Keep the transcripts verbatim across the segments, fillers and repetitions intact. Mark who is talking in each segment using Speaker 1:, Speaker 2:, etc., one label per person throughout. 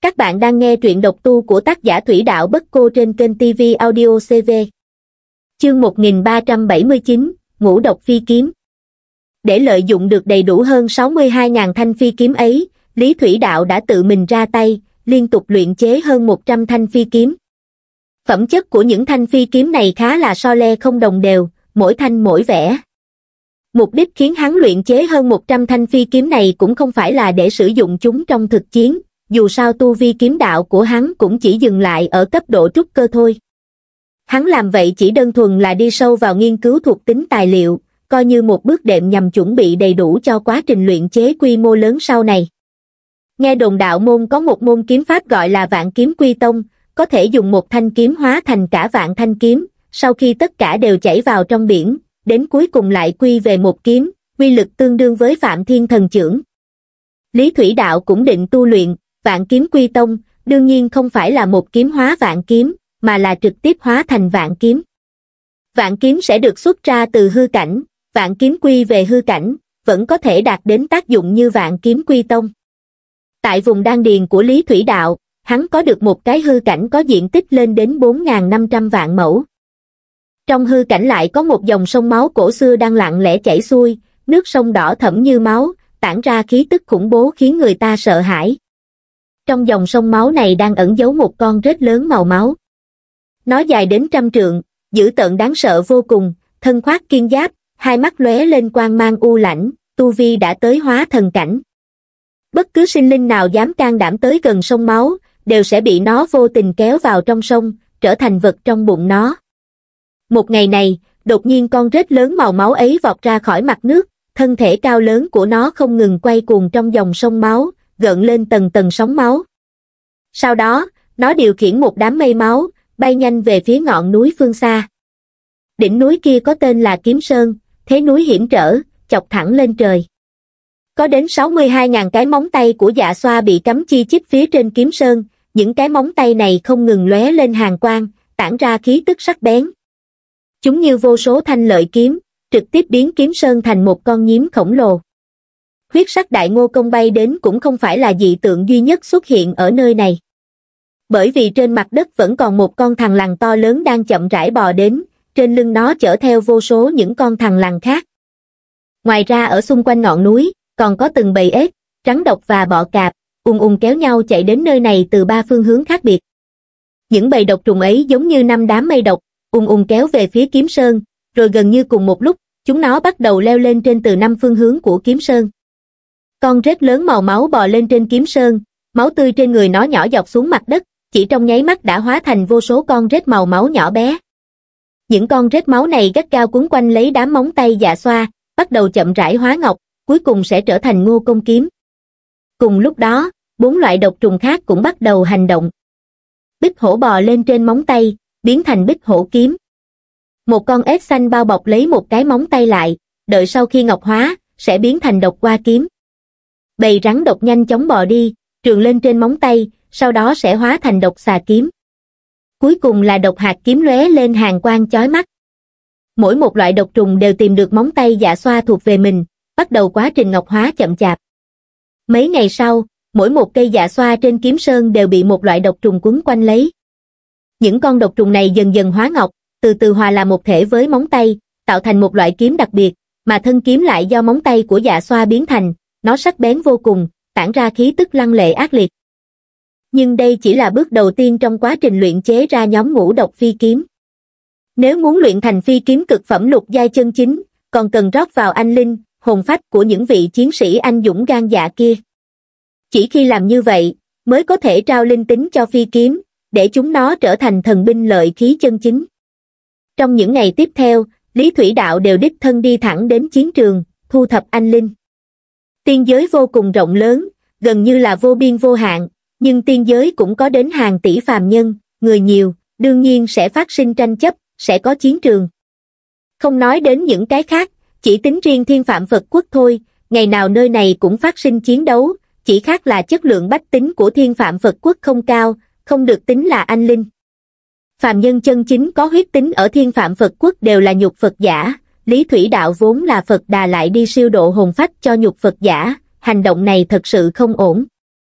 Speaker 1: Các bạn đang nghe truyện độc tu của tác giả Thủy Đạo Bất Cô trên kênh ti vi Audio xê vê. Chương một nghìn ba trăm bảy mươi chín, Ngũ độc phi kiếm. Để lợi dụng được đầy đủ hơn sáu mươi hai nghìn thanh phi kiếm ấy, Lý Thủy Đạo đã tự mình ra tay, liên tục luyện chế hơn một trăm thanh phi kiếm. Phẩm chất của những thanh phi kiếm này khá là so le không đồng đều, mỗi thanh mỗi vẻ. Mục đích khiến hắn luyện chế hơn một trăm thanh phi kiếm này cũng không phải là để sử dụng chúng trong thực chiến, dù sao tu vi kiếm đạo của hắn cũng chỉ dừng lại ở cấp độ trúc cơ thôi. Hắn làm vậy chỉ đơn thuần là đi sâu vào nghiên cứu thuộc tính tài liệu, coi như một bước đệm nhằm chuẩn bị đầy đủ cho quá trình luyện chế quy mô lớn sau này. Nghe đồn đạo môn có một môn kiếm pháp gọi là Vạn Kiếm Quy Tông, có thể dùng một thanh kiếm hóa thành cả vạn thanh kiếm, sau khi tất cả đều chảy vào trong biển, đến cuối cùng lại quy về một kiếm, uy lực tương đương với Phạm Thiên Thần Chưởng. Lý Thủy Đạo cũng định tu luyện Vạn Kiếm Quy Tông, đương nhiên không phải là một kiếm hóa vạn kiếm, mà là trực tiếp hóa thành vạn kiếm. Vạn kiếm sẽ được xuất ra từ hư cảnh, vạn kiếm quy về hư cảnh, vẫn có thể đạt đến tác dụng như Vạn Kiếm Quy Tông. Tại vùng đan điền của Lý Thủy Đạo, hắn có được một cái hư cảnh có diện tích lên đến bốn nghìn năm trăm vạn mẫu. Trong hư cảnh lại có một dòng sông máu cổ xưa đang lặng lẽ chảy xuôi, nước sông đỏ thẫm như máu, tản ra khí tức khủng bố khiến người ta sợ hãi. Trong dòng sông máu này đang ẩn giấu một con rết lớn màu máu. Nó dài đến trăm trượng, dữ tợn đáng sợ vô cùng, thân khoác kiên giáp, hai mắt lóe lên quang mang u lãnh, tu vi đã tới hóa thần cảnh. Bất cứ sinh linh nào dám can đảm tới gần sông máu, đều sẽ bị nó vô tình kéo vào trong sông, trở thành vật trong bụng nó. Một ngày này, đột nhiên con rết lớn màu máu ấy vọt ra khỏi mặt nước, thân thể cao lớn của nó không ngừng quay cuồng trong dòng sông máu, gợn lên tầng tầng sóng máu. Sau đó, nó điều khiển một đám mây máu, bay nhanh về phía ngọn núi phương xa. Đỉnh núi kia có tên là Kiếm Sơn, thế núi hiểm trở, chọc thẳng lên trời. Có đến sáu mươi hai nghìn cái móng tay của Dạ Xoa bị cắm chi chít phía trên Kiếm Sơn, những cái móng tay này không ngừng lóe lên hàn quang, tản ra khí tức sắc bén. Chúng như vô số thanh lợi kiếm, trực tiếp biến Kiếm Sơn thành một con nhím khổng lồ. Huyết sắc đại ngô công bay đến cũng không phải là dị tượng duy nhất xuất hiện ở nơi này. Bởi vì trên mặt đất vẫn còn một con thằn lằn to lớn đang chậm rãi bò đến, trên lưng nó chở theo vô số những con thằn lằn khác. Ngoài ra ở xung quanh ngọn núi, còn có từng bầy ếch, rắn độc và bọ cạp, ùn ùn kéo nhau chạy đến nơi này từ ba phương hướng khác biệt. Những bầy độc trùng ấy giống như năm đám mây độc, ùn ùn kéo về phía Kiếm Sơn, rồi gần như cùng một lúc, chúng nó bắt đầu leo lên trên từ năm phương hướng của Kiếm Sơn. Con rết lớn màu máu bò lên trên Kiếm Sơn, máu tươi trên người nó nhỏ giọt xuống mặt đất, chỉ trong nháy mắt đã hóa thành vô số con rết màu máu nhỏ bé. Những con rết máu này gắt gao quấn quanh lấy đám móng tay Dạ Xoa, bắt đầu chậm rãi hóa ngọc, cuối cùng sẽ trở thành Ngô Công Kiếm. Cùng lúc đó, bốn loại độc trùng khác cũng bắt đầu hành động. Bích hổ bò lên trên móng tay, biến thành Bích Hổ Kiếm. Một con ếch xanh bao bọc lấy một cái móng tay lại, đợi sau khi ngọc hóa, sẽ biến thành Độc Qua Kiếm. Bầy rắn độc nhanh chóng bò đi, trườn lên trên móng tay, sau đó sẽ hóa thành Độc Xà Kiếm. Cuối cùng là Độc Hạt Kiếm lóe lên hàn quang chói mắt. Mỗi một loại độc trùng đều tìm được móng tay Dạ Xoa thuộc về mình, bắt đầu quá trình ngọc hóa chậm chạp. Mấy ngày sau, mỗi một cây Dạ Xoa trên Kiếm Sơn đều bị một loại độc trùng quấn quanh lấy. Những con độc trùng này dần dần hóa ngọc, từ từ hòa làm một thể với móng tay, tạo thành một loại kiếm đặc biệt, mà thân kiếm lại do móng tay của Dạ Xoa biến thành, nó sắc bén vô cùng, tản ra khí tức lăng lệ ác liệt. Nhưng đây chỉ là bước đầu tiên trong quá trình luyện chế ra nhóm ngũ độc phi kiếm. Nếu muốn luyện thành phi kiếm cực phẩm lục giai chân chính, còn cần rót vào anh linh, hồn phách của những vị chiến sĩ anh dũng gan dạ kia. Chỉ khi làm như vậy, mới có thể trao linh tính cho phi kiếm, để chúng nó trở thành thần binh lợi khí chân chính. Trong những ngày tiếp theo, Lý Thủy Đạo đều đích thân đi thẳng đến chiến trường, thu thập anh linh. Tiên giới vô cùng rộng lớn, gần như là vô biên vô hạn, nhưng tiên giới cũng có đến hàng tỷ phàm nhân, người nhiều, đương nhiên sẽ phát sinh tranh chấp, sẽ có chiến trường. Không nói đến những cái khác, chỉ tính riêng Thiên Phạm Phật Quốc thôi, ngày nào nơi này cũng phát sinh chiến đấu, chỉ khác là chất lượng bách tính của Thiên Phạm Phật Quốc không cao, không được tính là anh linh. Phàm nhân chân chính có huyết tính ở Thiên Phạm Phật Quốc đều là nhục Phật giả, Lý Thủy Đạo vốn là Phật Đà lại đi siêu độ hồn phách cho nhục Phật giả, hành động này thật sự không ổn.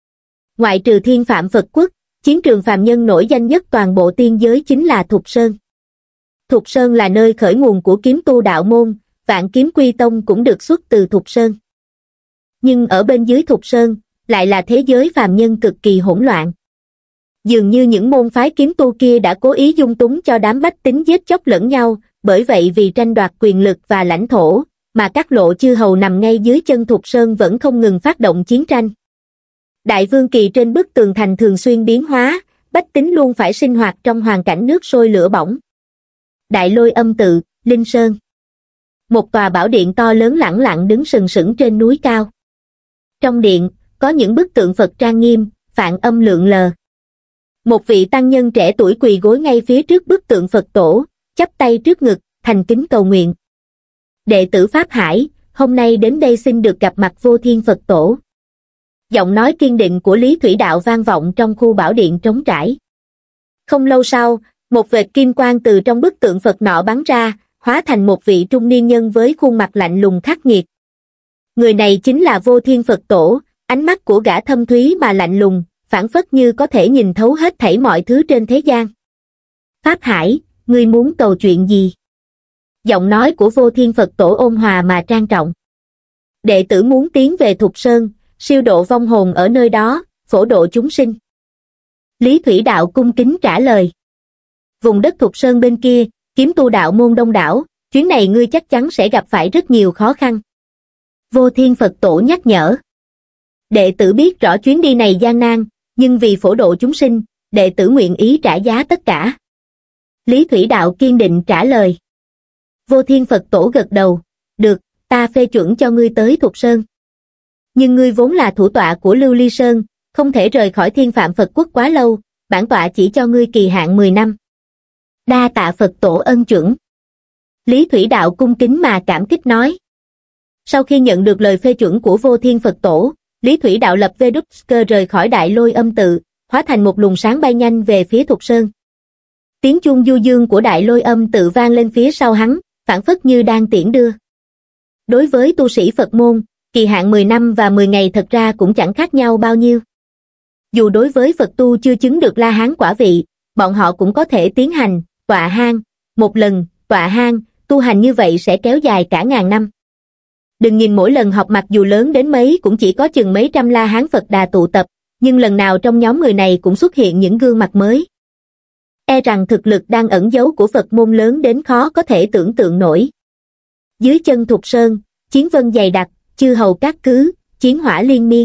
Speaker 1: Ngoại trừ Thiên Phạm Phật Quốc, chiến trường phàm nhân nổi danh nhất toàn bộ tiên giới chính là Thục Sơn. Thục Sơn là nơi khởi nguồn của kiếm tu đạo môn, Vạn Kiếm Quy Tông cũng được xuất từ Thục Sơn. Nhưng ở bên dưới Thục Sơn, lại là thế giới phàm nhân cực kỳ hỗn loạn. Dường như những môn phái kiếm tu kia đã cố ý dung túng cho đám bách tính giết chóc lẫn nhau, bởi vậy vì tranh đoạt quyền lực và lãnh thổ, mà các lộ chư hầu nằm ngay dưới chân Thục Sơn vẫn không ngừng phát động chiến tranh. Đại vương kỳ trên bức tường thành thường xuyên biến hóa, bách tính luôn phải sinh hoạt trong hoàn cảnh nước sôi lửa bỏng. Đại Lôi Âm Tự, Linh Sơn. Một tòa bảo điện to lớn lẳng lặng đứng sừng sững trên núi cao. Trong điện, có những bức tượng Phật trang nghiêm, phạn âm lượn lờ. Một vị tăng nhân trẻ tuổi quỳ gối ngay phía trước bức tượng Phật tổ, chắp tay trước ngực, thành kính cầu nguyện. Đệ tử Pháp Hải, hôm nay đến đây xin được gặp mặt Vô Thiên Phật tổ. Giọng nói kiên định của Lý Thủy Đạo vang vọng trong khu bảo điện trống trải. Không lâu sau, một vệt kim quang từ trong bức tượng Phật nọ bắn ra, hóa thành một vị trung niên nhân với khuôn mặt lạnh lùng khắc nghiệt. Người này chính là Vô Thiên Phật tổ, ánh mắt của gã thâm thúy mà lạnh lùng, phảng phất như có thể nhìn thấu hết thảy mọi thứ trên thế gian. Pháp Hải, ngươi muốn cầu chuyện gì? Giọng nói của Vô Thiên Phật tổ ôn hòa mà trang trọng. Đệ tử muốn tiến về Thục Sơn, siêu độ vong hồn ở nơi đó, phổ độ chúng sinh. Lý Thủy Đạo cung kính trả lời. Vùng đất Thục Sơn bên kia, kiếm tu đạo môn đông đảo, chuyến này ngươi chắc chắn sẽ gặp phải rất nhiều khó khăn. Vô Thiên Phật tổ nhắc nhở. Đệ tử biết rõ chuyến đi này gian nan, nhưng vì phổ độ chúng sinh, đệ tử nguyện ý trả giá tất cả. Lý Thủy Đạo kiên định trả lời. Vô Thiên Phật tổ gật đầu, được, ta phê chuẩn cho ngươi tới Thục Sơn. Nhưng ngươi vốn là thủ tọa của Lưu Ly Sơn, không thể rời khỏi Thiên Phạm Phật Quốc quá lâu, bản tọa chỉ cho ngươi kỳ hạn mười năm. Đa tạ Phật tổ ân chuẩn. Lý Thủy Đạo cung kính mà cảm kích nói. Sau khi nhận được lời phê chuẩn của Vô Thiên Phật tổ, Lý Thủy Đạo lập vê đút cơ rời khỏi Đại Lôi Âm Tự, hóa thành một luồng sáng bay nhanh về phía Thục Sơn. Tiếng chuông du dương của Đại Lôi Âm Tự vang lên phía sau hắn, phảng phất như đang tiễn đưa. Đối với tu sĩ Phật môn, kỳ hạn mười năm và mười ngày thật ra cũng chẳng khác nhau bao nhiêu. Dù đối với Phật tu chưa chứng được La Hán quả vị, bọn họ cũng có thể tiến hành, tọa hang, một lần, tọa hang, tu hành như vậy sẽ kéo dài cả ngàn năm. Đừng nhìn mỗi lần họp mặc dù lớn đến mấy cũng chỉ có chừng mấy trăm La Hán Phật Đà tụ tập, nhưng lần nào trong nhóm người này cũng xuất hiện những gương mặt mới. E rằng thực lực đang ẩn giấu của Phật môn lớn đến khó có thể tưởng tượng nổi. Dưới chân Thục Sơn, chiến vân dày đặc, chư hầu cát cứ, chiến hỏa liên miên.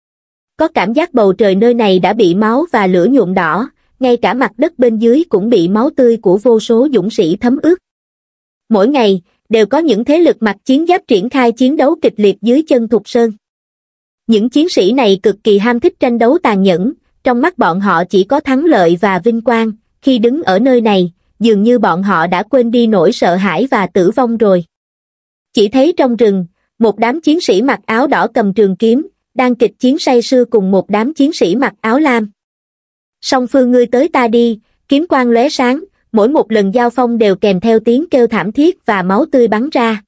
Speaker 1: Có cảm giác bầu trời nơi này đã bị máu và lửa nhuộm đỏ, ngay cả mặt đất bên dưới cũng bị máu tươi của vô số dũng sĩ thấm ướt. Mỗi ngày, đều có những thế lực mặc chiến giáp triển khai chiến đấu kịch liệt dưới chân Thục Sơn. Những chiến sĩ này cực kỳ ham thích tranh đấu tàn nhẫn, trong mắt bọn họ chỉ có thắng lợi và vinh quang, khi đứng ở nơi này, dường như bọn họ đã quên đi nỗi sợ hãi và tử vong rồi. Chỉ thấy trong rừng, một đám chiến sĩ mặc áo đỏ cầm trường kiếm, đang kịch chiến say sưa cùng một đám chiến sĩ mặc áo lam. Song phương ngươi tới ta đi, kiếm quang lóe sáng, mỗi một lần giao phong đều kèm theo tiếng kêu thảm thiết và máu tươi bắn ra.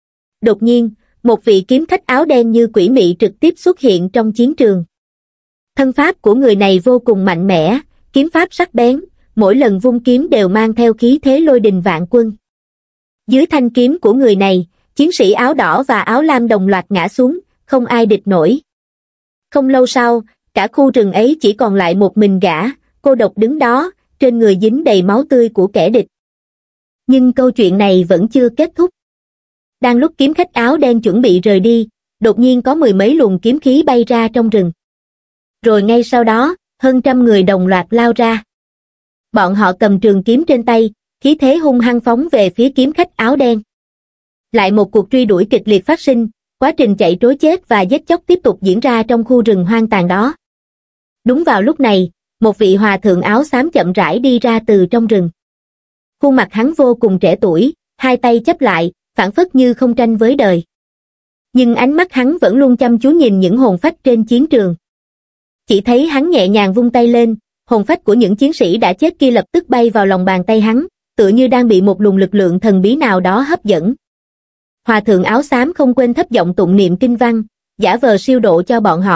Speaker 1: Đột nhiên, một vị kiếm khách áo đen như quỷ mị trực tiếp xuất hiện trong chiến trường. Thân pháp của người này vô cùng mạnh mẽ, kiếm pháp sắc bén, mỗi lần vung kiếm đều mang theo khí thế lôi đình vạn quân. Dưới thanh kiếm của người này, chiến sĩ áo đỏ và áo lam đồng loạt ngã xuống, không ai địch nổi. Không lâu sau, cả khu rừng ấy chỉ còn lại một mình gã, cô độc đứng đó, trên người dính đầy máu tươi của kẻ địch. Nhưng câu chuyện này vẫn chưa kết thúc. Đang lúc kiếm khách áo đen chuẩn bị rời đi, đột nhiên có mười mấy luồng kiếm khí bay ra trong rừng. Rồi ngay sau đó, hơn trăm người đồng loạt lao ra. Bọn họ cầm trường kiếm trên tay, khí thế hung hăng phóng về phía kiếm khách áo đen. Lại một cuộc truy đuổi kịch liệt phát sinh, quá trình chạy trối chết và giết chóc tiếp tục diễn ra trong khu rừng hoang tàn đó. Đúng vào lúc này, một vị hòa thượng áo xám chậm rãi đi ra từ trong rừng. Khuôn mặt hắn vô cùng trẻ tuổi, hai tay chắp lại, phảng phất như không tranh với đời. Nhưng ánh mắt hắn vẫn luôn chăm chú nhìn những hồn phách trên chiến trường. Chỉ thấy hắn nhẹ nhàng vung tay lên, hồn phách của những chiến sĩ đã chết kia lập tức bay vào lòng bàn tay hắn, tựa như đang bị một luồng lực lượng thần bí nào đó hấp dẫn. Hòa thượng áo xám không quên thấp giọng tụng niệm kinh văn, giả vờ siêu độ cho bọn họ,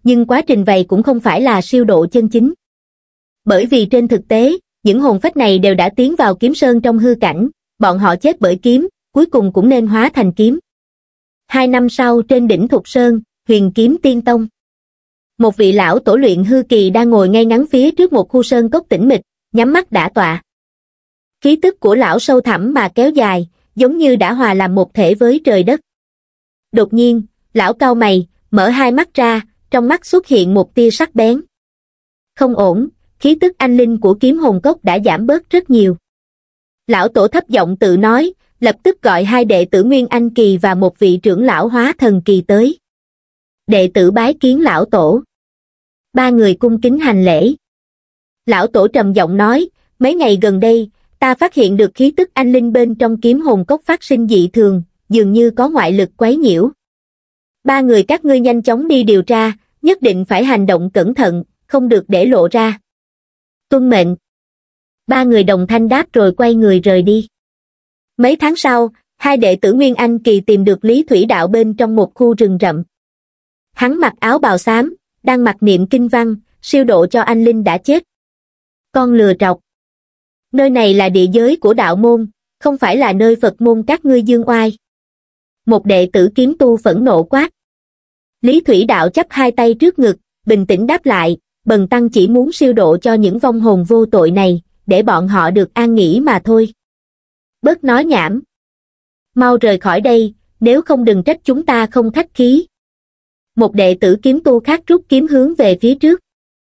Speaker 1: nhưng quá trình vậy cũng không phải là siêu độ chân chính. Bởi vì trên thực tế, những hồn phách này đều đã tiến vào kiếm sơn trong hư cảnh, bọn họ chết bởi kiếm, cuối cùng cũng nên hóa thành kiếm. Hai năm sau trên đỉnh Thục Sơn, Huyền Kiếm Tiên Tông. Một vị lão tổ luyện hư kỳ đang ngồi ngay ngắn phía trước một khu sơn cốc tĩnh mịch, nhắm mắt đả tọa. Khí tức của lão sâu thẳm mà kéo dài, giống như đã hòa làm một thể với trời đất. Đột nhiên, lão cau mày, mở hai mắt ra, trong mắt xuất hiện một tia sắc bén. Không ổn, khí tức anh linh của kiếm hồn cốc đã giảm bớt rất nhiều. Lão tổ thấp giọng tự nói, lập tức gọi hai đệ tử Nguyên Anh kỳ và một vị trưởng lão hóa thần kỳ tới. Đệ tử bái kiến lão tổ. Ba người cung kính hành lễ. Lão tổ trầm giọng nói, mấy ngày gần đây, ta phát hiện được khí tức anh linh bên trong kiếm hồn cốc phát sinh dị thường, dường như có ngoại lực quấy nhiễu. Ba người các ngươi nhanh chóng đi điều tra, nhất định phải hành động cẩn thận, không được để lộ ra. Tuân mệnh. Ba người đồng thanh đáp rồi quay người rời đi. Mấy tháng sau, hai đệ tử Nguyên Anh kỳ tìm được Lý Thủy Đạo bên trong một khu rừng rậm. Hắn mặc áo bào xám, đang mặc niệm kinh văn, siêu độ cho anh linh đã chết. Con lừa trọc. Nơi này là địa giới của đạo môn, không phải là nơi Phật môn các ngươi dương oai. Một đệ tử kiếm tu phẫn nộ quát. Lý Thủy Đạo chắp hai tay trước ngực, bình tĩnh đáp lại, bần tăng chỉ muốn siêu độ cho những vong hồn vô tội này, để bọn họ được an nghỉ mà thôi. Bớt nói nhảm. Mau rời khỏi đây, nếu không đừng trách chúng ta không khách khí. Một đệ tử kiếm tu khác rút kiếm hướng về phía trước.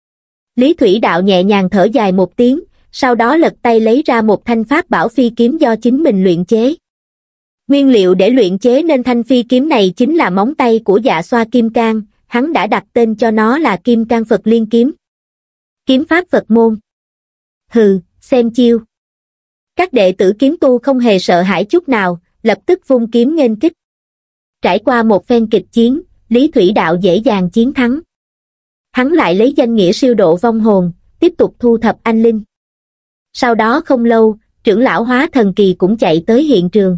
Speaker 1: Lý Thủy Đạo nhẹ nhàng thở dài một tiếng, sau đó lật tay lấy ra một thanh pháp bảo phi kiếm do chính mình luyện chế. Nguyên liệu để luyện chế nên thanh phi kiếm này chính là móng tay của Dạ Xoa Kim Cang, hắn đã đặt tên cho nó là Kim Cang Phật Liên Kiếm. Kiếm pháp Phật môn. Hừ, xem chiêu. Các đệ tử kiếm tu không hề sợ hãi chút nào, lập tức vung kiếm nghênh kích. Trải qua một phen kịch chiến, Lý Thủy Đạo dễ dàng chiến thắng. Hắn lại lấy danh nghĩa siêu độ vong hồn, tiếp tục thu thập anh linh. Sau đó không lâu, trưởng lão hóa thần kỳ cũng chạy tới hiện trường.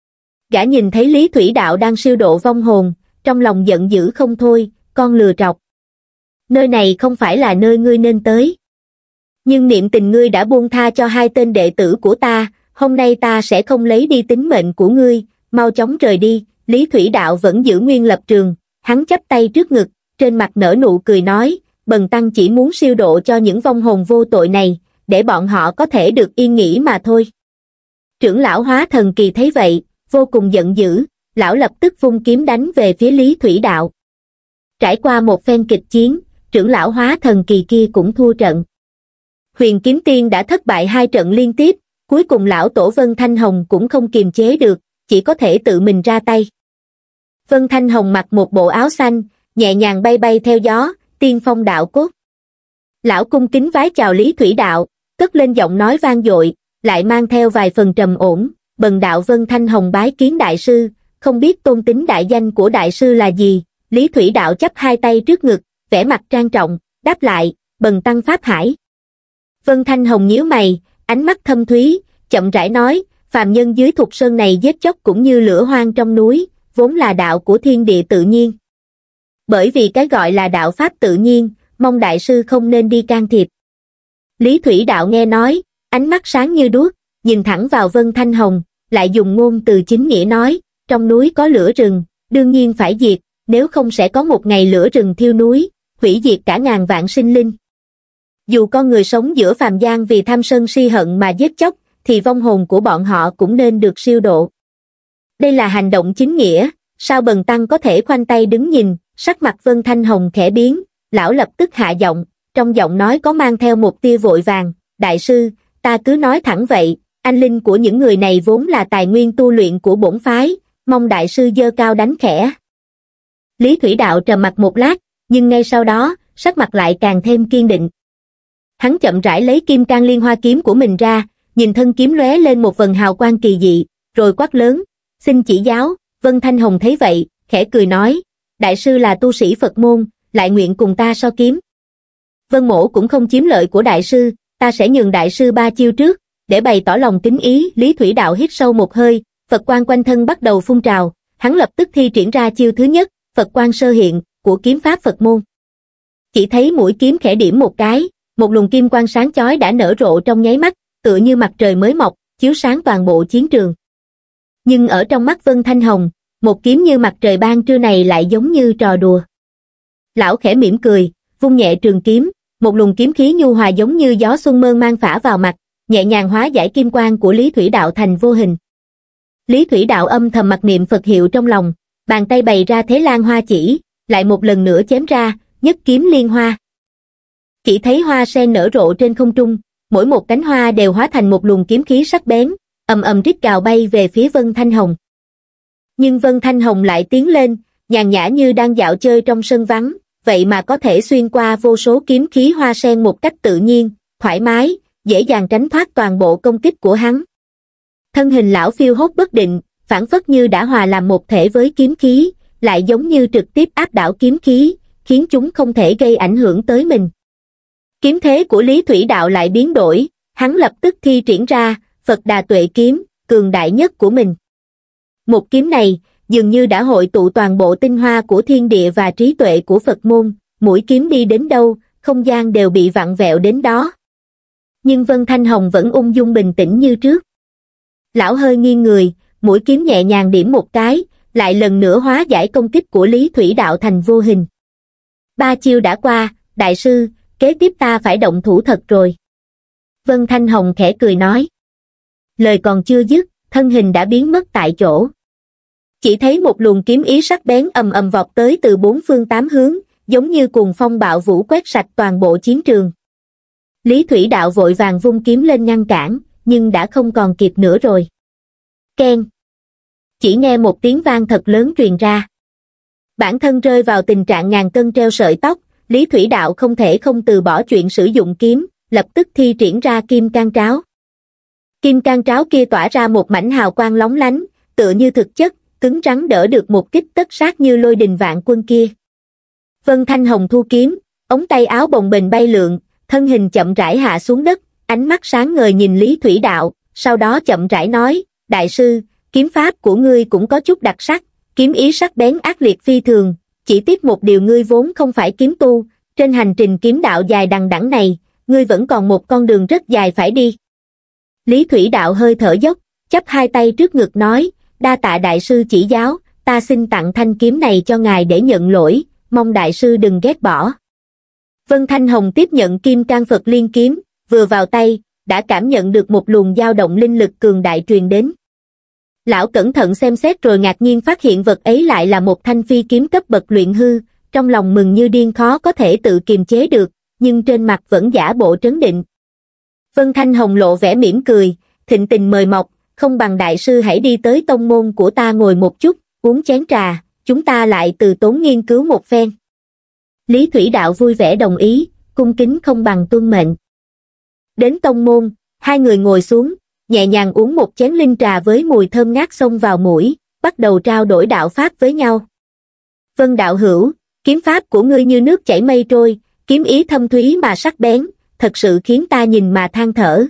Speaker 1: Gã nhìn thấy Lý Thủy Đạo đang siêu độ vong hồn, trong lòng giận dữ không thôi, con lừa trọc. Nơi này không phải là nơi ngươi nên tới. Nhưng niệm tình ngươi đã buông tha cho hai tên đệ tử của ta, hôm nay ta sẽ không lấy đi tính mệnh của ngươi, mau chóng rời đi. Lý Thủy Đạo vẫn giữ nguyên lập trường, hắn chắp tay trước ngực, trên mặt nở nụ cười nói, bần tăng chỉ muốn siêu độ cho những vong hồn vô tội này, để bọn họ có thể được yên nghỉ mà thôi. Trưởng lão hóa thần kỳ thấy vậy, vô cùng giận dữ, lão lập tức vung kiếm đánh về phía Lý Thủy Đạo. Trải qua một phen kịch chiến, trưởng lão hóa thần kỳ kia cũng thua trận. Huyền Kiếm Tiên đã thất bại hai trận liên tiếp, cuối cùng lão tổ Vân Thanh Hồng cũng không kiềm chế được, chỉ có thể tự mình ra tay. Vân Thanh Hồng mặc một bộ áo xanh, nhẹ nhàng bay bay theo gió, tiên phong đạo cốt. Lão cung kính vái chào Lý Thủy Đạo, cất lên giọng nói vang dội, lại mang theo vài phần trầm ổn, bần đạo Vân Thanh Hồng bái kiến đại sư, không biết tôn tính đại danh của đại sư là gì. Lý Thủy Đạo chắp hai tay trước ngực, vẻ mặt trang trọng, đáp lại, bần tăng Pháp Hải. Vân Thanh Hồng nhíu mày, ánh mắt thâm thúy, chậm rãi nói, phàm nhân dưới Thục Sơn này giết chóc cũng như lửa hoang trong núi, vốn là đạo của thiên địa tự nhiên. Bởi vì cái gọi là đạo pháp tự nhiên, mong đại sư không nên đi can thiệp. Lý Thủy Đạo nghe nói, ánh mắt sáng như đuốc, nhìn thẳng vào Vân Thanh Hồng, lại dùng ngôn từ chính nghĩa nói, trong núi có lửa rừng, đương nhiên phải diệt, nếu không sẽ có một ngày lửa rừng thiêu núi, hủy diệt cả ngàn vạn sinh linh. Dù con người sống giữa phàm gian vì tham sân si hận mà giết chóc, thì vong hồn của bọn họ cũng nên được siêu độ. Đây là hành động chính nghĩa, sao bần tăng có thể khoanh tay đứng nhìn. Sắc mặt Vân Thanh Hồng khẽ biến, lão lập tức hạ giọng, trong giọng nói có mang theo một tia vội vàng, đại sư, ta cứ nói thẳng vậy, anh linh của những người này vốn là tài nguyên tu luyện của bổn phái, mong đại sư giơ cao đánh khẽ. Lý Thủy Đạo trầm mặt một lát, nhưng ngay sau đó, sắc mặt lại càng thêm kiên định. Hắn chậm rãi lấy Kim Cang Liên Hoa kiếm của mình ra, nhìn thân kiếm lóe lên một vầng hào quang kỳ dị, rồi quát lớn, xin chỉ giáo. Vân Thanh Hồng thấy vậy, khẽ cười nói, đại sư là tu sĩ Phật môn, lại nguyện cùng ta so kiếm. Vân mỗ cũng không chiếm lợi của đại sư, ta sẽ nhường đại sư ba chiêu trước, để bày tỏ lòng tín ý. Lý Thủy Đạo hít sâu một hơi, Phật quang quanh thân bắt đầu phun trào, hắn lập tức thi triển ra chiêu thứ nhất, Phật quang sơ hiện, của kiếm pháp Phật môn. Chỉ thấy mũi kiếm khẽ điểm một cái, một luồng kim quang sáng chói đã nở rộ trong nháy mắt, tựa như mặt trời mới mọc, chiếu sáng toàn bộ chiến trường. Nhưng ở trong mắt Vân Thanh Hồng, một kiếm như mặt trời ban trưa này lại giống như trò đùa. Lão khẽ mỉm cười, vung nhẹ trường kiếm, một luồng kiếm khí nhu hòa giống như gió xuân mơn man phả vào mặt, nhẹ nhàng hóa giải kim quang của Lý Thủy Đạo thành vô hình. Lý Thủy Đạo âm thầm mặc niệm Phật hiệu trong lòng, bàn tay bày ra thế lan hoa chỉ, lại một lần nữa chém ra, nhất kiếm liên hoa. Chỉ thấy hoa sen nở rộ trên không trung, mỗi một cánh hoa đều hóa thành một luồng kiếm khí sắc bén, ầm ầm rít gào bay về phía Vân Thanh Hồng. Nhưng Vân Thanh Hồng lại tiến lên, nhàn nhã như đang dạo chơi trong sân vắng, vậy mà có thể xuyên qua vô số kiếm khí hoa sen một cách tự nhiên, thoải mái, dễ dàng tránh thoát toàn bộ công kích của hắn. Thân hình lão phiêu hốt bất định, phảng phất như đã hòa làm một thể với kiếm khí, lại giống như trực tiếp áp đảo kiếm khí, khiến chúng không thể gây ảnh hưởng tới mình. Kiếm thế của Lý Thủy Đạo lại biến đổi, hắn lập tức thi triển ra Phật Đà Tuệ kiếm, cường đại nhất của mình. Một kiếm này, dường như đã hội tụ toàn bộ tinh hoa của thiên địa và trí tuệ của Phật môn, mũi kiếm đi đến đâu, không gian đều bị vặn vẹo đến đó. Nhưng Vân Thanh Hồng vẫn ung dung bình tĩnh như trước. Lão hơi nghiêng người, mũi kiếm nhẹ nhàng điểm một cái, lại lần nữa hóa giải công kích của Lý Thủy Đạo thành vô hình. Ba chiêu đã qua, đại sư, kế tiếp ta phải động thủ thật rồi. Vân Thanh Hồng khẽ cười nói. Lời còn chưa dứt, thân hình đã biến mất tại chỗ. Chỉ thấy một luồng kiếm ý sắc bén ầm ầm vọt tới từ bốn phương tám hướng, giống như cuồng phong bạo vũ quét sạch toàn bộ chiến trường. Lý Thủy Đạo vội vàng vung kiếm lên ngăn cản, nhưng đã không còn kịp nữa rồi. Keng! Chỉ nghe một tiếng vang thật lớn truyền ra. Bản thân rơi vào tình trạng ngàn cân treo sợi tóc, Lý Thủy Đạo không thể không từ bỏ chuyện sử dụng kiếm, lập tức thi triển ra kim cang tráo. Kim cang tráo kia tỏa ra một mảnh hào quang lóng lánh, tựa như thực chất, cứng rắn đỡ được một kích tất sát như lôi đình vạn quân kia. Vân Thanh Hồng thu kiếm, ống tay áo bồng bềnh bay lượn, thân hình chậm rãi hạ xuống đất, ánh mắt sáng ngời nhìn Lý Thủy Đạo, sau đó chậm rãi nói, đại sư, kiếm pháp của ngươi cũng có chút đặc sắc, kiếm ý sắc bén ác liệt phi thường, chỉ tiếc một điều ngươi vốn không phải kiếm tu, trên hành trình kiếm đạo dài đằng đẵng này, ngươi vẫn còn một con đường rất dài phải đi. Lý Thủy Đạo hơi thở dốc, chắp hai tay trước ngực nói, đa tạ đại sư chỉ giáo, ta xin tặng thanh kiếm này cho ngài để nhận lỗi, mong đại sư đừng ghét bỏ. Vân Thanh Hồng tiếp nhận kim cang Phật liên kiếm, vừa vào tay, đã cảm nhận được một luồng dao động linh lực cường đại truyền đến. Lão cẩn thận xem xét rồi ngạc nhiên phát hiện vật ấy lại là một thanh phi kiếm cấp bậc luyện hư, trong lòng mừng như điên khó có thể tự kiềm chế được, nhưng trên mặt vẫn giả bộ trấn định. Vân Thanh Hồng lộ vẻ mỉm cười, thịnh tình mời mọc, không bằng đại sư hãy đi tới tông môn của ta ngồi một chút, uống chén trà, chúng ta lại từ tốn nghiên cứu một phen. Lý Thủy Đạo vui vẻ đồng ý, cung kính không bằng tuân mệnh. Đến tông môn, hai người ngồi xuống, nhẹ nhàng uống một chén linh trà với mùi thơm ngát xông vào mũi, bắt đầu trao đổi đạo pháp với nhau. Vân đạo hữu, kiếm pháp của ngươi như nước chảy mây trôi, kiếm ý thâm thúy mà sắc bén, thật sự khiến ta nhìn mà than thở.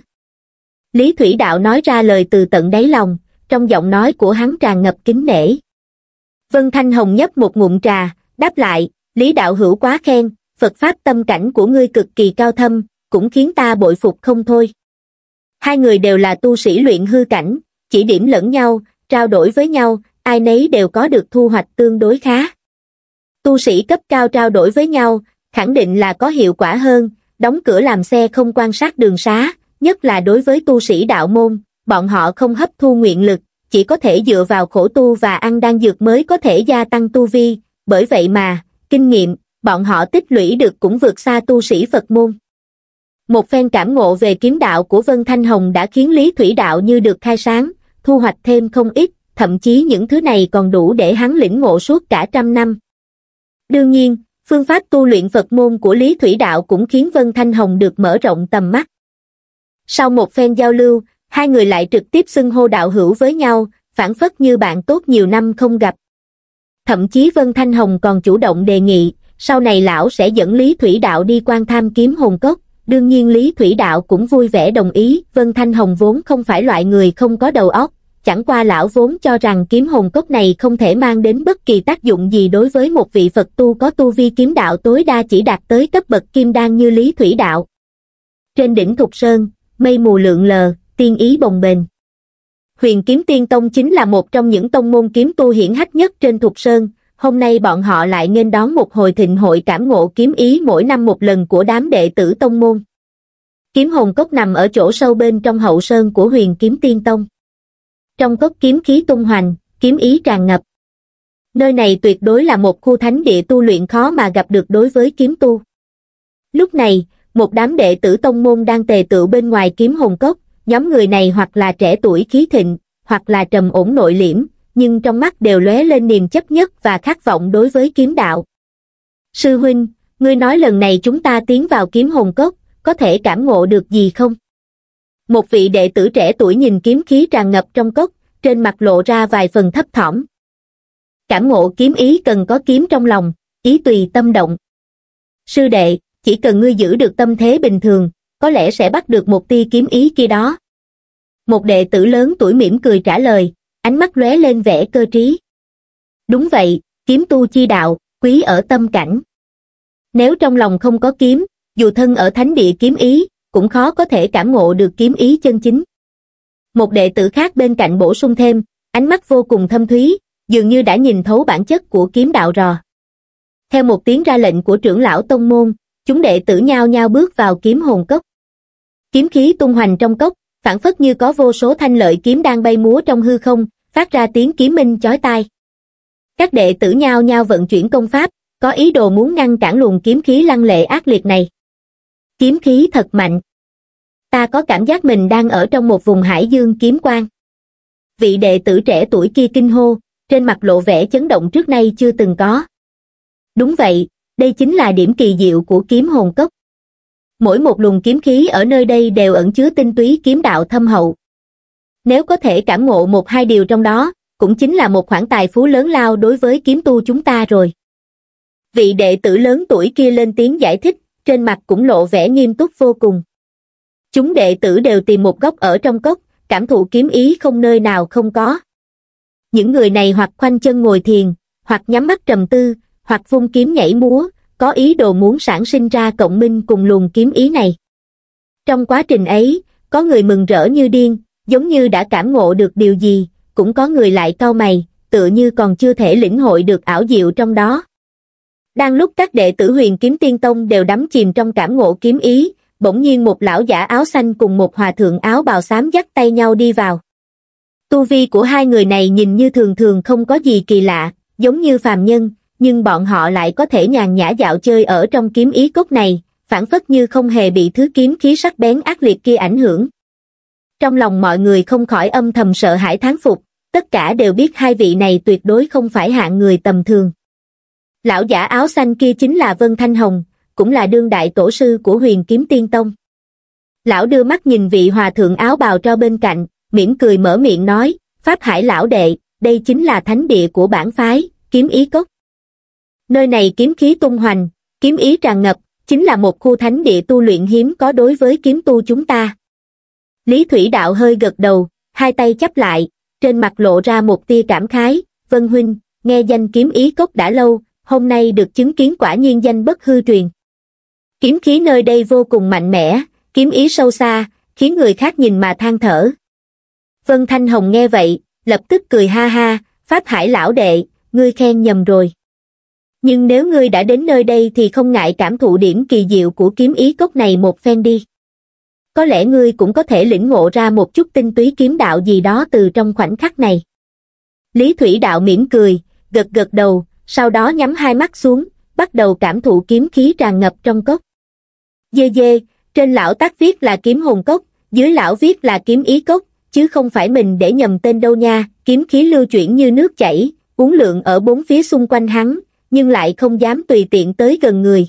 Speaker 1: Lý Thủy Đạo nói ra lời từ tận đáy lòng, trong giọng nói của hắn tràn ngập kính nể. Vân Thanh Hồng nhấp một ngụm trà, đáp lại, Lý đạo hữu quá khen, Phật pháp tâm cảnh của ngươi cực kỳ cao thâm, cũng khiến ta bội phục không thôi. Hai người đều là tu sĩ luyện hư cảnh, chỉ điểm lẫn nhau, trao đổi với nhau, ai nấy đều có được thu hoạch tương đối khá. Tu sĩ cấp cao trao đổi với nhau, khẳng định là có hiệu quả hơn, đóng cửa làm xe không quan sát đường xá, nhất là đối với tu sĩ đạo môn, bọn họ không hấp thu nguyện lực, chỉ có thể dựa vào khổ tu và ăn đan dược mới có thể gia tăng tu vi, bởi vậy mà, kinh nghiệm, bọn họ tích lũy được cũng vượt xa tu sĩ Phật môn. Một phen cảm ngộ về kiếm đạo của Vân Thanh Hồng đã khiến Lý Thủy Đạo như được khai sáng, thu hoạch thêm không ít, thậm chí những thứ này còn đủ để hắn lĩnh ngộ suốt cả trăm năm. Đương nhiên, phương pháp tu luyện Phật môn của Lý Thủy Đạo cũng khiến Vân Thanh Hồng được mở rộng tầm mắt. Sau một phen giao lưu, hai người lại trực tiếp xưng hô đạo hữu với nhau, phảng phất như bạn tốt nhiều năm không gặp. Thậm chí Vân Thanh Hồng còn chủ động đề nghị, sau này lão sẽ dẫn Lý Thủy Đạo đi quan tham kiếm hồn cốc, đương nhiên Lý Thủy Đạo cũng vui vẻ đồng ý. Vân Thanh Hồng vốn không phải loại người không có đầu óc, chẳng qua lão vốn cho rằng kiếm hồn cốc này không thể mang đến bất kỳ tác dụng gì đối với một vị Phật tu có tu vi kiếm đạo tối đa chỉ đạt tới cấp bậc kim đan như Lý Thủy Đạo. Trên đỉnh Thục Sơn, mây mù lượn lờ, tiên ý bồng bềnh. Huyền Kiếm Tiên Tông chính là một trong những tông môn kiếm tu hiển hách nhất trên Thục Sơn, hôm nay bọn họ lại nghênh đón một hồi thịnh hội cảm ngộ kiếm ý mỗi năm một lần của đám đệ tử tông môn. Kiếm hồn cốc nằm ở chỗ sâu bên trong hậu sơn của Huyền Kiếm Tiên Tông. Trong cốc kiếm khí tung hoành, kiếm ý tràn ngập. Nơi này tuyệt đối là một khu thánh địa tu luyện khó mà gặp được đối với kiếm tu. Lúc này, một đám đệ tử tông môn đang tề tựu bên ngoài kiếm hồn cốc, nhóm người này hoặc là trẻ tuổi khí thịnh, hoặc là trầm ổn nội liễm, nhưng trong mắt đều lóe lên niềm chấp nhất và khát vọng đối với kiếm đạo. Sư huynh, ngươi nói lần này chúng ta tiến vào kiếm hồn cốc, có thể cảm ngộ được gì không? Một vị đệ tử trẻ tuổi nhìn kiếm khí tràn ngập trong cốc, trên mặt lộ ra vài phần thấp thỏm. Cảm ngộ kiếm ý cần có kiếm trong lòng, ý tùy tâm động. Sư đệ, chỉ cần ngươi giữ được tâm thế bình thường, có lẽ sẽ bắt được một tia kiếm ý kia đó. Một đệ tử lớn tuổi mỉm cười trả lời, ánh mắt lóe lên vẻ cơ trí. Đúng vậy, kiếm tu chi đạo, quý ở tâm cảnh. Nếu trong lòng không có kiếm, dù thân ở thánh địa kiếm ý, cũng khó có thể cảm ngộ được kiếm ý chân chính. Một đệ tử khác bên cạnh bổ sung thêm, ánh mắt vô cùng thâm thúy, dường như đã nhìn thấu bản chất của kiếm đạo rò. Theo một tiếng ra lệnh của trưởng lão tông môn, chúng đệ tử nhao nhao bước vào kiếm hồn cốc. Kiếm khí tung hoành trong cốc, phảng phất như có vô số thanh lợi kiếm đang bay múa trong hư không, phát ra tiếng kiếm minh chói tai. Các đệ tử nhao nhao vận chuyển công pháp, có ý đồ muốn ngăn cản luồng kiếm khí lăng lệ ác liệt này. Kiếm khí thật mạnh. Ta có cảm giác mình đang ở trong một vùng hải dương kiếm quang. Vị đệ tử trẻ tuổi kia kinh hô, trên mặt lộ vẻ chấn động trước nay chưa từng có. Đúng vậy, đây chính là điểm kỳ diệu của kiếm hồn cốc. Mỗi một luồng kiếm khí ở nơi đây đều ẩn chứa tinh túy kiếm đạo thâm hậu. Nếu có thể cảm ngộ một hai điều trong đó, cũng chính là một khoản tài phú lớn lao đối với kiếm tu chúng ta rồi. Vị đệ tử lớn tuổi kia lên tiếng giải thích, trên mặt cũng lộ vẻ nghiêm túc vô cùng. Chúng đệ tử đều tìm một góc ở trong cốc, cảm thụ kiếm ý không nơi nào không có. Những người này hoặc khoanh chân ngồi thiền, hoặc nhắm mắt trầm tư, hoặc vung kiếm nhảy múa, có ý đồ muốn sản sinh ra cộng minh cùng luồng kiếm ý này. Trong quá trình ấy, có người mừng rỡ như điên, giống như đã cảm ngộ được điều gì, cũng có người lại cau mày, tựa như còn chưa thể lĩnh hội được ảo diệu trong đó. Đang lúc các đệ tử Huyền Kiếm Tiên Tông đều đắm chìm trong cảm ngộ kiếm ý, bỗng nhiên một lão giả áo xanh cùng một hòa thượng áo bào xám dắt tay nhau đi vào. Tu vi của hai người này nhìn như thường thường không có gì kỳ lạ, giống như phàm nhân, nhưng bọn họ lại có thể nhàn nhã dạo chơi ở trong kiếm ý cốc này, phảng phất như không hề bị thứ kiếm khí sắc bén ác liệt kia ảnh hưởng. Trong lòng mọi người không khỏi âm thầm sợ hãi thán phục, tất cả đều biết hai vị này tuyệt đối không phải hạng người tầm thường. Lão giả áo xanh kia chính là Vân Thanh Hồng, cũng là đương đại tổ sư của Huyền Kiếm Tiên Tông. Lão đưa mắt nhìn vị hòa thượng áo bào tro bên cạnh, mỉm cười mở miệng nói, Pháp Hải lão đệ, đây chính là thánh địa của bản phái, kiếm ý cốc. Nơi này kiếm khí tung hoành, kiếm ý tràn ngập, chính là một khu thánh địa tu luyện hiếm có đối với kiếm tu chúng ta. Lý Thủy Đạo hơi gật đầu, hai tay chắp lại, trên mặt lộ ra một tia cảm khái, Vân huynh, nghe danh kiếm ý cốc đã lâu, hôm nay được chứng kiến quả nhiên danh bất hư truyền. Kiếm khí nơi đây vô cùng mạnh mẽ, kiếm ý sâu xa, khiến người khác nhìn mà than thở. Vân Thanh Hồng nghe vậy, lập tức cười ha ha, Pháp Hải lão đệ, ngươi khen nhầm rồi. Nhưng nếu ngươi đã đến nơi đây thì không ngại cảm thụ điểm kỳ diệu của kiếm ý cốc này một phen đi. Có lẽ ngươi cũng có thể lĩnh ngộ ra một chút tinh túy kiếm đạo gì đó từ trong khoảnh khắc này. Lý Thủy Đạo mỉm cười, gật gật đầu, sau đó nhắm hai mắt xuống, bắt đầu cảm thụ kiếm khí tràn ngập trong cốc. Dê dê, trên lão tác viết là kiếm hồn cốc, dưới lão viết là kiếm ý cốc, chứ không phải mình để nhầm tên đâu nha. Kiếm khí lưu chuyển như nước chảy, uốn lượn ở bốn phía xung quanh hắn, nhưng lại không dám tùy tiện tới gần người.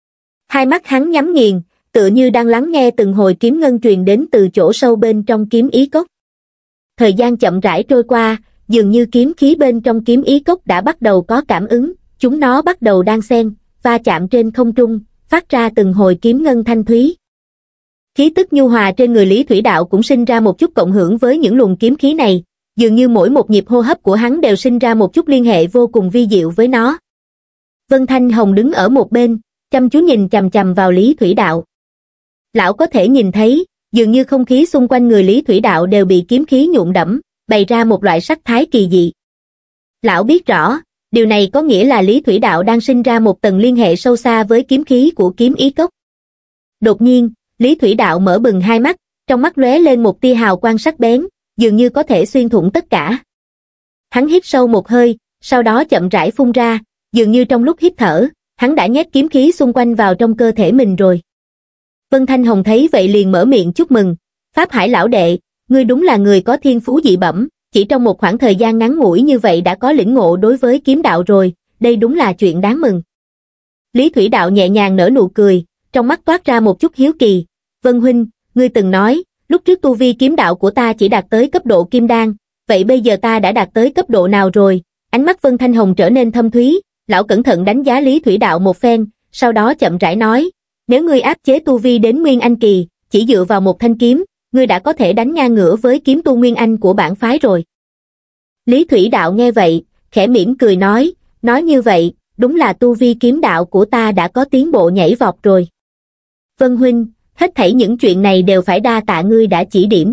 Speaker 1: Hai mắt hắn nhắm nghiền, tựa như đang lắng nghe từng hồi kiếm ngân truyền đến từ chỗ sâu bên trong kiếm ý cốc. Thời gian chậm rãi trôi qua, dường như kiếm khí bên trong kiếm ý cốc đã bắt đầu có cảm ứng, chúng nó bắt đầu đan xen, va chạm trên không trung, phát ra từng hồi kiếm ngân thanh thúy. Khí tức nhu hòa trên người Lý Thủy Đạo cũng sinh ra một chút cộng hưởng với những luồng kiếm khí này, dường như mỗi một nhịp hô hấp của hắn đều sinh ra một chút liên hệ vô cùng vi diệu với nó. Vân Thanh Hồng đứng ở một bên, chăm chú nhìn chằm chằm vào Lý Thủy Đạo. Lão có thể nhìn thấy, dường như không khí xung quanh người Lý Thủy Đạo đều bị kiếm khí nhuộm đẫm, bày ra một loại sắc thái kỳ dị. Lão biết rõ, điều này có nghĩa là Lý Thủy Đạo đang sinh ra một tầng liên hệ sâu xa với kiếm khí của kiếm ý cốc. Đột nhiên, Lý Thủy Đạo mở bừng hai mắt, trong mắt lóe lên một tia hào quang sắc bén, dường như có thể xuyên thủng tất cả. Hắn hít sâu một hơi, sau đó chậm rãi phun ra, dường như trong lúc hít thở, hắn đã nhét kiếm khí xung quanh vào trong cơ thể mình rồi. Vân Thanh Hồng thấy vậy liền mở miệng chúc mừng, Pháp Hải lão đệ, ngươi đúng là người có thiên phú dị bẩm, chỉ trong một khoảng thời gian ngắn ngủi như vậy đã có lĩnh ngộ đối với kiếm đạo rồi, đây đúng là chuyện đáng mừng. Lý Thủy Đạo nhẹ nhàng nở nụ cười, trong mắt toát ra một chút hiếu kỳ, Vân huynh, ngươi từng nói, lúc trước tu vi kiếm đạo của ta chỉ đạt tới cấp độ kim đan, vậy bây giờ ta đã đạt tới cấp độ nào rồi? Ánh mắt Vân Thanh Hồng trở nên thâm thúy, lão cẩn thận đánh giá Lý Thủy Đạo một phen, sau đó chậm rãi nói, nếu ngươi áp chế tu vi đến Nguyên Anh kỳ, chỉ dựa vào một thanh kiếm, ngươi đã có thể đánh ngang ngửa với kiếm tu Nguyên Anh của bản phái rồi. Lý Thủy Đạo nghe vậy, khẽ mỉm cười nói, nói như vậy, đúng là tu vi kiếm đạo của ta đã có tiến bộ nhảy vọt rồi. Vân huynh, hết thảy những chuyện này đều phải đa tạ ngươi đã chỉ điểm.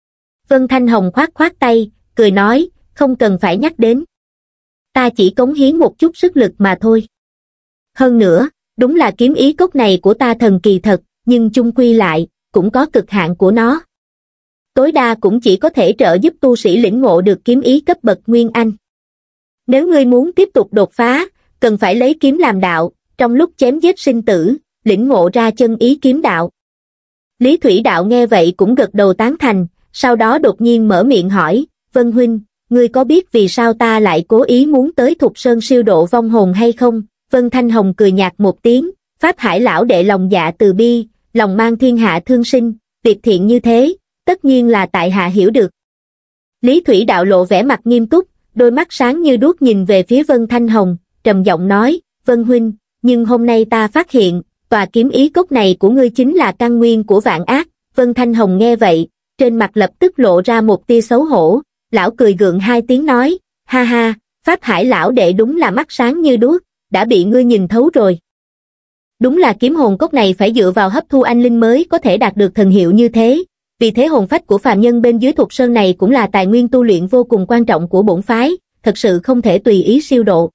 Speaker 1: Vân Thanh Hồng khoát khoát tay, cười nói, không cần phải nhắc đến. Ta chỉ cống hiến một chút sức lực mà thôi. Hơn nữa, đúng là kiếm ý cốc này của ta thần kỳ thật, nhưng chung quy lại, cũng có cực hạn của nó. Tối đa cũng chỉ có thể trợ giúp tu sĩ lĩnh ngộ được kiếm ý cấp bậc Nguyên Anh. Nếu ngươi muốn tiếp tục đột phá, cần phải lấy kiếm làm đạo, trong lúc chém giết sinh tử, lĩnh ngộ ra chân ý kiếm đạo. Lý Thủy Đạo nghe vậy cũng gật đầu tán thành, sau đó đột nhiên mở miệng hỏi, Vân huynh, ngươi có biết vì sao ta lại cố ý muốn tới Thục Sơn siêu độ vong hồn hay không? Vân Thanh Hồng cười nhạt một tiếng, Pháp Hải lão đệ lòng dạ từ bi, lòng mang thiên hạ thương sinh, việc thiện như thế, tất nhiên là tại hạ hiểu được. Lý Thủy Đạo lộ vẻ mặt nghiêm túc, đôi mắt sáng như đuốc nhìn về phía Vân Thanh Hồng, trầm giọng nói, Vân huynh, nhưng hôm nay ta phát hiện, tòa kiếm ý cốc này của ngươi chính là căn nguyên của vạn ác. Vân Thanh Hồng nghe vậy, trên mặt lập tức lộ ra một tia xấu hổ, lão cười gượng hai tiếng nói, ha ha, Pháp Hải lão đệ đúng là mắt sáng như đuốc, đã bị ngươi nhìn thấu rồi. Đúng là kiếm hồn cốc này phải dựa vào hấp thu anh linh mới có thể đạt được thần hiệu như thế, vì thế hồn phách của phàm nhân bên dưới Thục Sơn này cũng là tài nguyên tu luyện vô cùng quan trọng của bổn phái, thật sự không thể tùy ý siêu độ.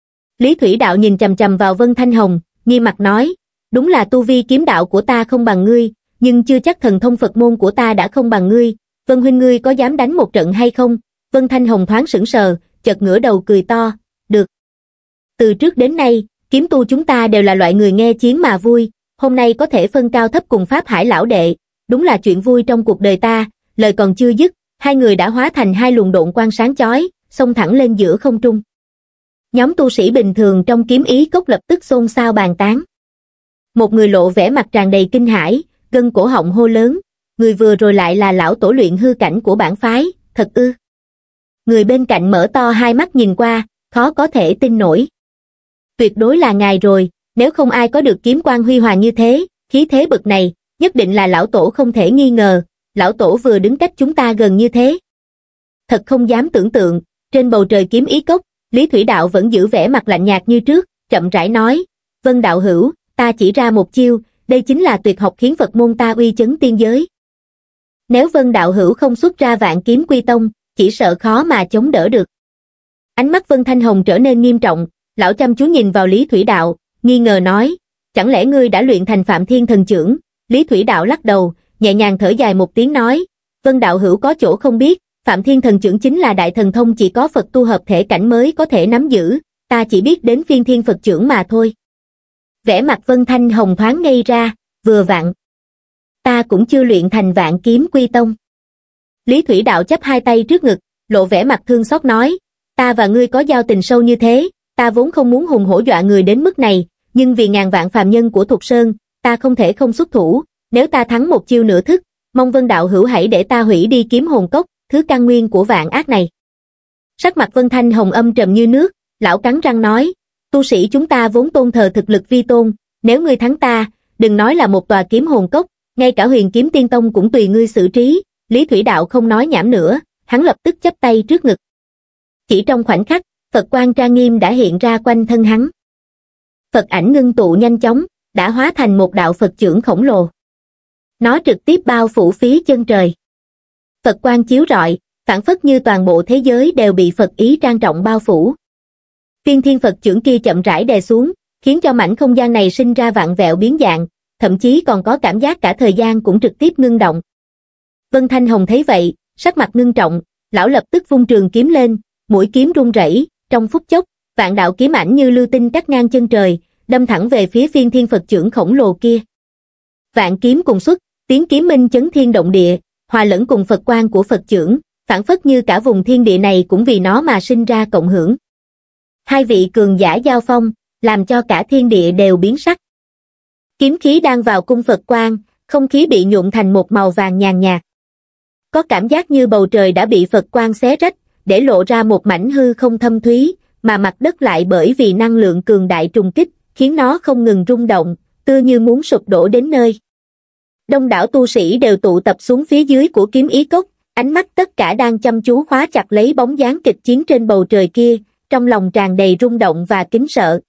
Speaker 1: Lý Thủy Đạo nhìn chằm chằm vào Vân Thanh Hồng, nghiêm mặt nói, đúng là tu vi kiếm đạo của ta không bằng ngươi, nhưng chưa chắc thần thông Phật môn của ta đã không bằng ngươi, Vân huynh ngươi có dám đánh một trận hay không? Vân Thanh Hồng thoáng sững sờ, chợt ngửa đầu cười to, được. Từ trước đến nay, kiếm tu chúng ta đều là loại người nghe chiến mà vui, hôm nay có thể phân cao thấp cùng Pháp Hải lão đệ, đúng là chuyện vui trong cuộc đời ta. Lời còn chưa dứt, hai người đã hóa thành hai luồng độn quang sáng chói, xông thẳng lên giữa không trung. Nhóm tu sĩ bình thường trong kiếm ý cốc lập tức xôn xao bàn tán. Một người lộ vẻ mặt tràn đầy kinh hãi, gân cổ họng hô lớn, người vừa rồi lại là lão tổ luyện hư cảnh của bản phái, thật ư? Người bên cạnh mở to hai mắt nhìn qua, khó có thể tin nổi. Tuyệt đối là ngài rồi, nếu không ai có được kiếm quang huy hoàng như thế, khí thế bực này, nhất định là lão tổ không thể nghi ngờ, lão tổ vừa đứng cách chúng ta gần như thế. Thật không dám tưởng tượng, trên bầu trời kiếm ý cốc, Lý Thủy Đạo vẫn giữ vẻ mặt lạnh nhạt như trước, chậm rãi nói, Vân đạo hữu, ta chỉ ra một chiêu, đây chính là tuyệt học khiến Phật môn ta uy chấn tiên giới. Nếu Vân đạo hữu không xuất ra Vạn Kiếm Quy Tông, chỉ sợ khó mà chống đỡ được. Ánh mắt Vân Thanh Hồng trở nên nghiêm trọng, lão chăm chú nhìn vào Lý Thủy Đạo, nghi ngờ nói, chẳng lẽ ngươi đã luyện thành Phạm Thiên Thần Chưởng? Lý Thủy Đạo lắc đầu, nhẹ nhàng thở dài một tiếng nói, Vân đạo hữu có chỗ không biết, Phạm Thiên Thần Chưởng chính là đại thần thông chỉ có Phật tu hợp thể cảnh mới có thể nắm giữ, ta chỉ biết đến Phiên Thiên Phật Chưởng mà thôi. Vẻ mặt Vân Thanh Hồng thoáng ngây ra, vừa vặn. Ta cũng chưa luyện thành Vạn Kiếm Quy Tông. Lý Thủy Đạo chắp hai tay trước ngực, lộ vẻ mặt thương xót nói, ta và ngươi có giao tình sâu như thế, ta vốn không muốn hùng hổ dọa người đến mức này, nhưng vì ngàn vạn phàm nhân của Thục Sơn, ta không thể không xuất thủ, nếu ta thắng một chiêu nửa thức, mong Vân đạo hữu hãy để ta hủy đi kiếm hồn cốc, thứ căn nguyên của vạn ác này. Sắc mặt Vân Thanh Hồng âm trầm như nước, lão cắn răng nói, tu sĩ chúng ta vốn tôn thờ thực lực vi tôn, nếu ngươi thắng ta, đừng nói là một tòa kiếm hồn cốc, ngay cả Huyền Kiếm Tiên Tông cũng tùy ngươi xử trí. Lý Thủy Đạo không nói nhảm nữa, hắn lập tức chắp tay trước ngực. Chỉ trong khoảnh khắc, Phật quang trang nghiêm đã hiện ra quanh thân hắn. Phật ảnh ngưng tụ nhanh chóng, đã hóa thành một đạo Phật chưởng khổng lồ. Nó trực tiếp bao phủ phía chân trời. Phật quang chiếu rọi, phảng phất như toàn bộ thế giới đều bị Phật ý trang trọng bao phủ. Tiên thiên Phật chưởng kia chậm rãi đè xuống, khiến cho mảnh không gian này sinh ra vặn vẹo biến dạng, thậm chí còn có cảm giác cả thời gian cũng trực tiếp ngưng động. Vân Thanh Hồng thấy vậy, sắc mặt ngưng trọng, lão lập tức vung trường kiếm lên, mũi kiếm rung rẩy, trong phút chốc, vạn đạo kiếm ảnh như lưu tinh cắt ngang chân trời, đâm thẳng về phía phiên thiên Phật chưởng khổng lồ kia. Vạn kiếm cùng xuất, tiếng kiếm minh chấn thiên động địa, hòa lẫn cùng Phật quang của Phật chưởng, phảng phất như cả vùng thiên địa này cũng vì nó mà sinh ra cộng hưởng. Hai vị cường giả giao phong, làm cho cả thiên địa đều biến sắc. Kiếm khí đang vào cung Phật quang, không khí bị nhuộm thành một màu vàng nhàn nhạt. Có cảm giác như bầu trời đã bị Phật quang xé rách, để lộ ra một mảnh hư không thâm thúy, mà mặt đất lại bởi vì năng lượng cường đại trùng kích, khiến nó không ngừng rung động, tựa như muốn sụp đổ đến nơi. Đông đảo tu sĩ đều tụ tập xuống phía dưới của kiếm ý cốc, ánh mắt tất cả đang chăm chú khóa chặt lấy bóng dáng kịch chiến trên bầu trời kia, trong lòng tràn đầy rung động và kính sợ.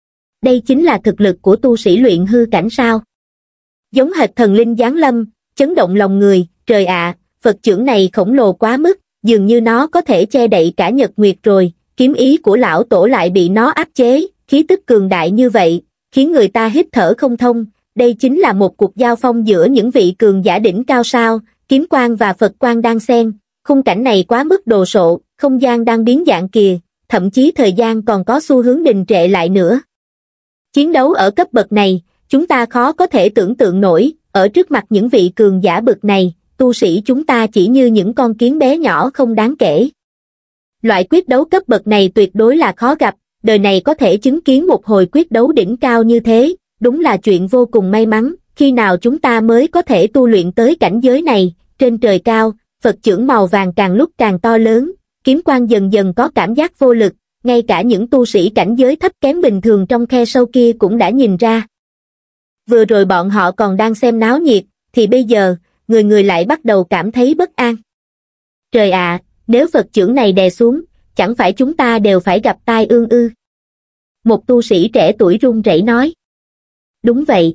Speaker 1: Đây chính là thực lực của tu sĩ luyện hư cảnh sao? Giống hệt thần linh giáng lâm, chấn động lòng người, trời ạ, Phật chưởng này khổng lồ quá mức, dường như nó có thể che đậy cả nhật nguyệt rồi, kiếm ý của lão tổ lại bị nó áp chế, khí tức cường đại như vậy, khiến người ta hít thở không thông, đây chính là một cuộc giao phong giữa những vị cường giả đỉnh cao sao, kiếm quang và Phật quang đang xen, khung cảnh này quá mức đồ sộ, không gian đang biến dạng kìa, thậm chí thời gian còn có xu hướng đình trệ lại nữa. Chiến đấu ở cấp bậc này, chúng ta khó có thể tưởng tượng nổi, ở trước mặt những vị cường giả bậc này, tu sĩ chúng ta chỉ như những con kiến bé nhỏ không đáng kể. Loại quyết đấu cấp bậc này tuyệt đối là khó gặp, đời này có thể chứng kiến một hồi quyết đấu đỉnh cao như thế, đúng là chuyện vô cùng may mắn, khi nào chúng ta mới có thể tu luyện tới cảnh giới này, trên trời cao, Phật chưởng màu vàng càng lúc càng to lớn, kiếm quang dần dần có cảm giác vô lực, ngay cả những tu sĩ cảnh giới thấp kém bình thường trong khe sâu kia cũng đã nhìn ra. Vừa rồi bọn họ còn đang xem náo nhiệt, thì bây giờ, người người lại bắt đầu cảm thấy bất an. Trời ạ, nếu Phật chưởng này đè xuống, chẳng phải chúng ta đều phải gặp tai ương ư? Một tu sĩ trẻ tuổi run rẩy nói. Đúng vậy.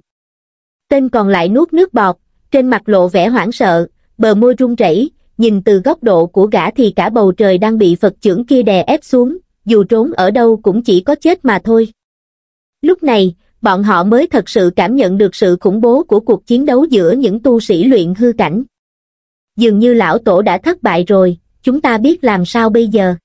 Speaker 1: Tên còn lại nuốt nước bọt, trên mặt lộ vẻ hoảng sợ, bờ môi run rẩy, nhìn từ góc độ của gã thì cả bầu trời đang bị Phật chưởng kia đè ép xuống, dù trốn ở đâu cũng chỉ có chết mà thôi. Lúc này, bọn họ mới thật sự cảm nhận được sự khủng bố của cuộc chiến đấu giữa những tu sĩ luyện hư cảnh. Dường như lão tổ đã thất bại rồi, chúng ta biết làm sao bây giờ?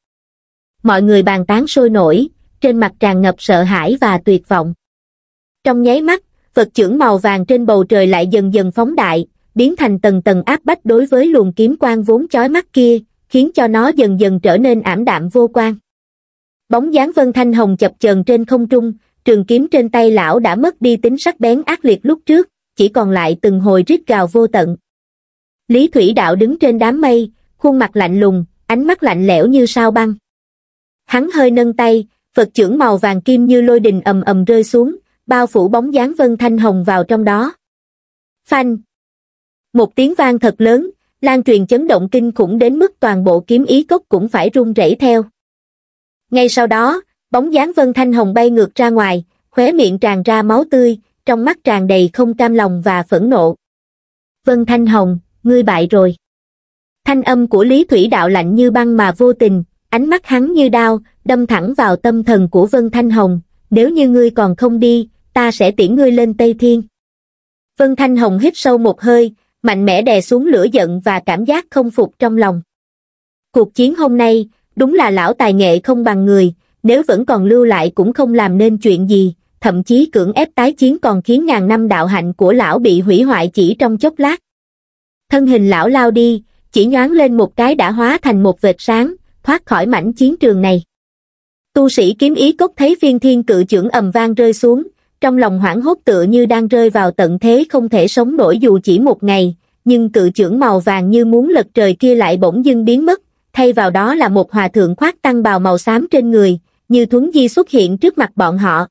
Speaker 1: Mọi người bàn tán sôi nổi, trên mặt tràn ngập sợ hãi và tuyệt vọng. Trong nháy mắt, Phật chưởng màu vàng trên bầu trời lại dần dần phóng đại, biến thành tầng tầng áp bách đối với luồng kiếm quang vốn chói mắt kia, khiến cho nó dần dần trở nên ảm đạm vô quang. Bóng dáng Vân Thanh Hồng chập chờn trên không trung, trường kiếm trên tay lão đã mất đi tính sắc bén ác liệt lúc trước, chỉ còn lại từng hồi rít gào vô tận. Lý Thủy Đạo đứng trên đám mây, khuôn mặt lạnh lùng, ánh mắt lạnh lẽo như sao băng. Hắn hơi nâng tay, Phật chưởng màu vàng kim như lôi đình ầm ầm rơi xuống, bao phủ bóng dáng Vân Thanh Hồng vào trong đó. Phanh! Một tiếng vang thật lớn, lan truyền chấn động kinh khủng đến mức toàn bộ kiếm ý cốc cũng phải run rẩy theo. Ngay sau đó, bóng dáng Vân Thanh Hồng bay ngược ra ngoài, khóe miệng tràn ra máu tươi, trong mắt tràn đầy không cam lòng và phẫn nộ. Vân Thanh Hồng, ngươi bại rồi. Thanh âm của Lý Thủy Đạo lạnh như băng mà vô tình, ánh mắt hắn như đao, đâm thẳng vào tâm thần của Vân Thanh Hồng, nếu như ngươi còn không đi, ta sẽ tiễn ngươi lên Tây Thiên. Vân Thanh Hồng hít sâu một hơi, mạnh mẽ đè xuống lửa giận và cảm giác không phục trong lòng. Cuộc chiến hôm nay, đúng là lão tài nghệ không bằng người, nếu vẫn còn lưu lại cũng không làm nên chuyện gì, thậm chí cưỡng ép tái chiến còn khiến ngàn năm đạo hạnh của lão bị hủy hoại chỉ trong chốc lát. Thân hình lão lao đi, chỉ nhoáng lên một cái đã hóa thành một vệt sáng, thoát khỏi mảnh chiến trường này. Tu sĩ kiếm ý cốc thấy phiên thiên cự chưởng ầm vang rơi xuống, trong lòng hoảng hốt tựa như đang rơi vào tận thế không thể sống nổi dù chỉ một ngày, nhưng cự chưởng màu vàng như muốn lật trời kia lại bỗng dưng biến mất, thay vào đó là một hòa thượng khoác tăng bào màu xám trên người, như thuấn di xuất hiện trước mặt bọn họ.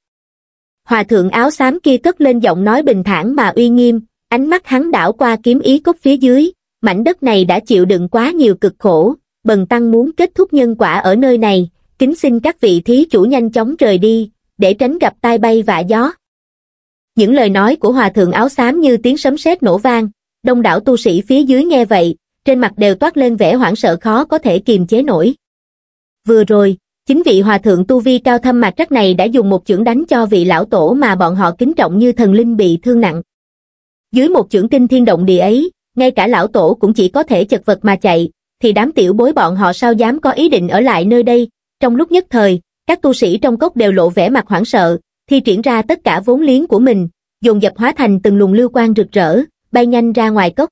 Speaker 1: Hòa thượng áo xám kia cất lên giọng nói bình thản mà uy nghiêm, ánh mắt hắn đảo qua kiếm ý cốc phía dưới, mảnh đất này đã chịu đựng quá nhiều cực khổ, bần tăng muốn kết thúc nhân quả ở nơi này, kính xin các vị thí chủ nhanh chóng rời đi, để tránh gặp tai bay vạ gió. Những lời nói của hòa thượng áo xám như tiếng sấm sét nổ vang, đông đảo tu sĩ phía dưới nghe vậy, trên mặt đều toát lên vẻ hoảng sợ khó có thể kiềm chế nổi. Vừa rồi, chính vị hòa thượng tu vi cao thâm mạc trắc này đã dùng một chưởng đánh cho vị lão tổ mà bọn họ kính trọng như thần linh bị thương nặng. Dưới một chưởng kinh thiên động địa ấy, ngay cả lão tổ cũng chỉ có thể chật vật mà chạy, thì đám tiểu bối bọn họ sao dám có ý định ở lại nơi đây. Trong lúc nhất thời, các tu sĩ trong cốc đều lộ vẻ mặt hoảng sợ, thi triển ra tất cả vốn liếng của mình, dồn dập hóa thành từng luồng lưu quang rực rỡ, bay nhanh ra ngoài cốc.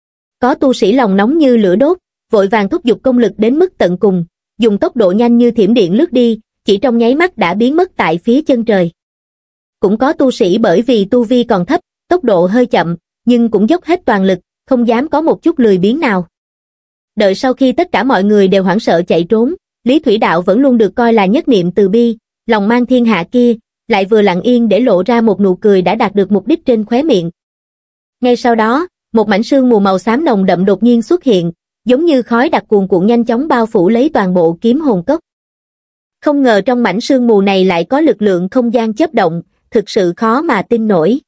Speaker 1: Có tu sĩ lòng nóng như lửa đốt, vội vàng thúc giục công lực đến mức tận cùng, dùng tốc độ nhanh như thiểm điện lướt đi, chỉ trong nháy mắt đã biến mất tại phía chân trời. Cũng có tu sĩ bởi vì tu vi còn thấp, tốc độ hơi chậm, nhưng cũng dốc hết toàn lực, không dám có một chút lười biếng nào. Đợi sau khi tất cả mọi người đều hoảng sợ chạy trốn, Lý Thủy Đạo vẫn luôn được coi là nhất niệm từ bi, lòng mang thiên hạ kia, lại vừa lặng yên để lộ ra một nụ cười đã đạt được mục đích trên khóe miệng. Ngay sau đó, một mảnh sương mù màu xám nồng đậm đột nhiên xuất hiện, giống như khói đặc cuồn cuộn nhanh chóng bao phủ lấy toàn bộ kiếm hồn cốc. Không ngờ trong mảnh sương mù này lại có lực lượng không gian chớp động, thực sự khó mà tin nổi.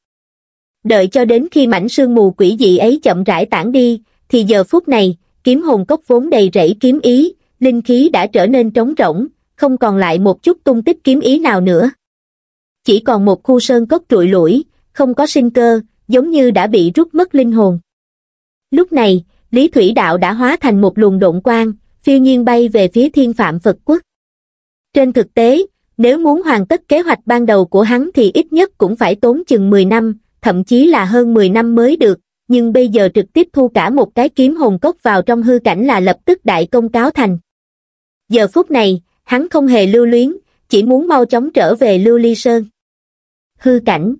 Speaker 1: Đợi cho đến khi mảnh sương mù quỷ dị ấy chậm rãi tản đi, thì giờ phút này, kiếm hồn cốc vốn đầy rẫy kiếm ý, linh khí đã trở nên trống rỗng, không còn lại một chút tung tích kiếm ý nào nữa. Chỉ còn một khu sơn cốc trụi lủi, không có sinh cơ, giống như đã bị rút mất linh hồn. Lúc này, Lý Thủy Đạo đã hóa thành một luồng độn quang, phiêu nhiên bay về phía Thiên Phạm Phật Quốc. Trên thực tế, nếu muốn hoàn tất kế hoạch ban đầu của hắn thì ít nhất cũng phải tốn chừng mười năm, thậm chí là hơn mười năm mới được, nhưng bây giờ trực tiếp thu cả một cái kiếm hồn cốc vào trong hư cảnh là lập tức đại công cáo thành. Giờ phút này, hắn không hề lưu luyến, chỉ muốn mau chóng trở về Lưu Ly Sơn. Hư cảnh.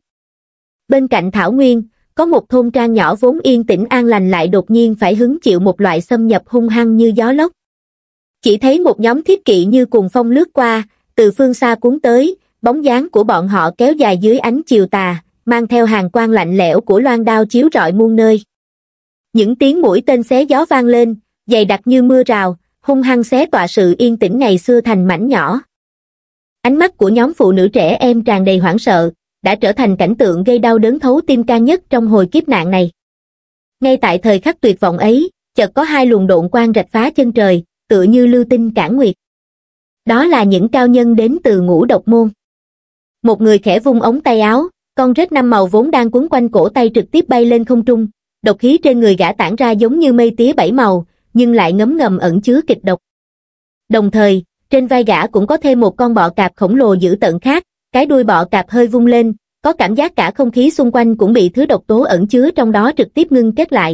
Speaker 1: Bên cạnh Thảo Nguyên, có một thôn trang nhỏ vốn yên tĩnh an lành lại đột nhiên phải hứng chịu một loại xâm nhập hung hăng như gió lốc. Chỉ thấy một nhóm thiết kỵ như cuồng phong lướt qua, từ phương xa cuốn tới, bóng dáng của bọn họ kéo dài dưới ánh chiều tà, mang theo hàng quang lạnh lẽo của loan đao chiếu rọi muôn nơi. Những tiếng mũi tên xé gió vang lên, dày đặc như mưa rào, hung hăng xé tọa sự yên tĩnh ngày xưa thành mảnh nhỏ. Ánh mắt của nhóm phụ nữ trẻ em tràn đầy hoảng sợ, đã trở thành cảnh tượng gây đau đớn thấu tim can nhất trong hồi kiếp nạn này. Ngay tại thời khắc tuyệt vọng ấy, chợt có hai luồng độn quang rạch phá chân trời, tựa như lưu tinh cản nguyệt. Đó là những cao nhân đến từ Ngũ Độc Môn. Một người khẽ vung ống tay áo, con rết năm màu vốn đang quấn quanh cổ tay trực tiếp bay lên không trung, độc khí trên người gã tản ra giống như mây tía bảy màu, nhưng lại ngấm ngầm ẩn chứa kịch độc. Đồng thời, trên vai gã cũng có thêm một con bọ cạp khổng lồ dữ tợn khác, cái đuôi bọ cạp hơi vung lên, có cảm giác cả không khí xung quanh cũng bị thứ độc tố ẩn chứa trong đó trực tiếp ngưng kết lại.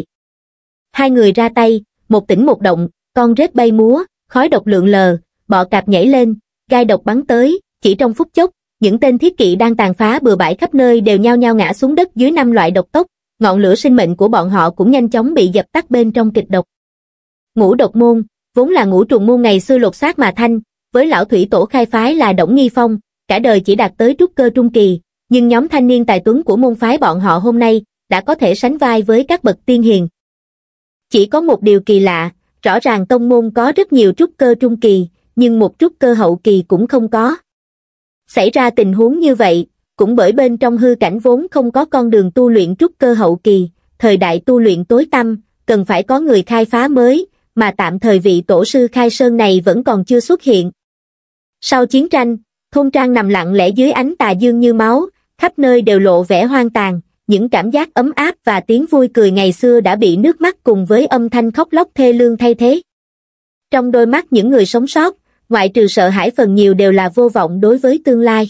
Speaker 1: Hai người ra tay, một tỉnh một động, con rết bay múa, khói độc lượn lờ, bọ cạp nhảy lên, gai độc bắn tới, chỉ trong phút chốc, những tên thiết kỵ đang tàn phá bừa bãi khắp nơi đều nhao nhao ngã xuống đất dưới năm loại độc tốc, ngọn lửa sinh mệnh của bọn họ cũng nhanh chóng bị dập tắt bên trong kịch độc. Ngũ Độc Môn, vốn là ngũ trùng môn ngày xưa lột xác mà thành, với lão thủy tổ khai phái là Đổng Nghi Phong, cả đời chỉ đạt tới trúc cơ trung kỳ, nhưng nhóm thanh niên tài tuấn của môn phái bọn họ hôm nay đã có thể sánh vai với các bậc tiên hiền. Chỉ có một điều kỳ lạ, rõ ràng tông môn có rất nhiều trúc cơ trung kỳ, nhưng một trúc cơ hậu kỳ cũng không có. Xảy ra tình huống như vậy, cũng bởi bên trong hư cảnh vốn không có con đường tu luyện trúc cơ hậu kỳ, thời đại tu luyện tối tăm, cần phải có người khai phá mới, mà tạm thời vị tổ sư khai sơn này vẫn còn chưa xuất hiện. Sau chiến tranh, thôn trang nằm lặng lẽ dưới ánh tà dương như máu, khắp nơi đều lộ vẻ hoang tàn, những cảm giác ấm áp và tiếng vui cười ngày xưa đã bị nước mắt cùng với âm thanh khóc lóc thê lương thay thế. Trong đôi mắt những người sống sót, ngoại trừ sợ hãi phần nhiều đều là vô vọng đối với tương lai.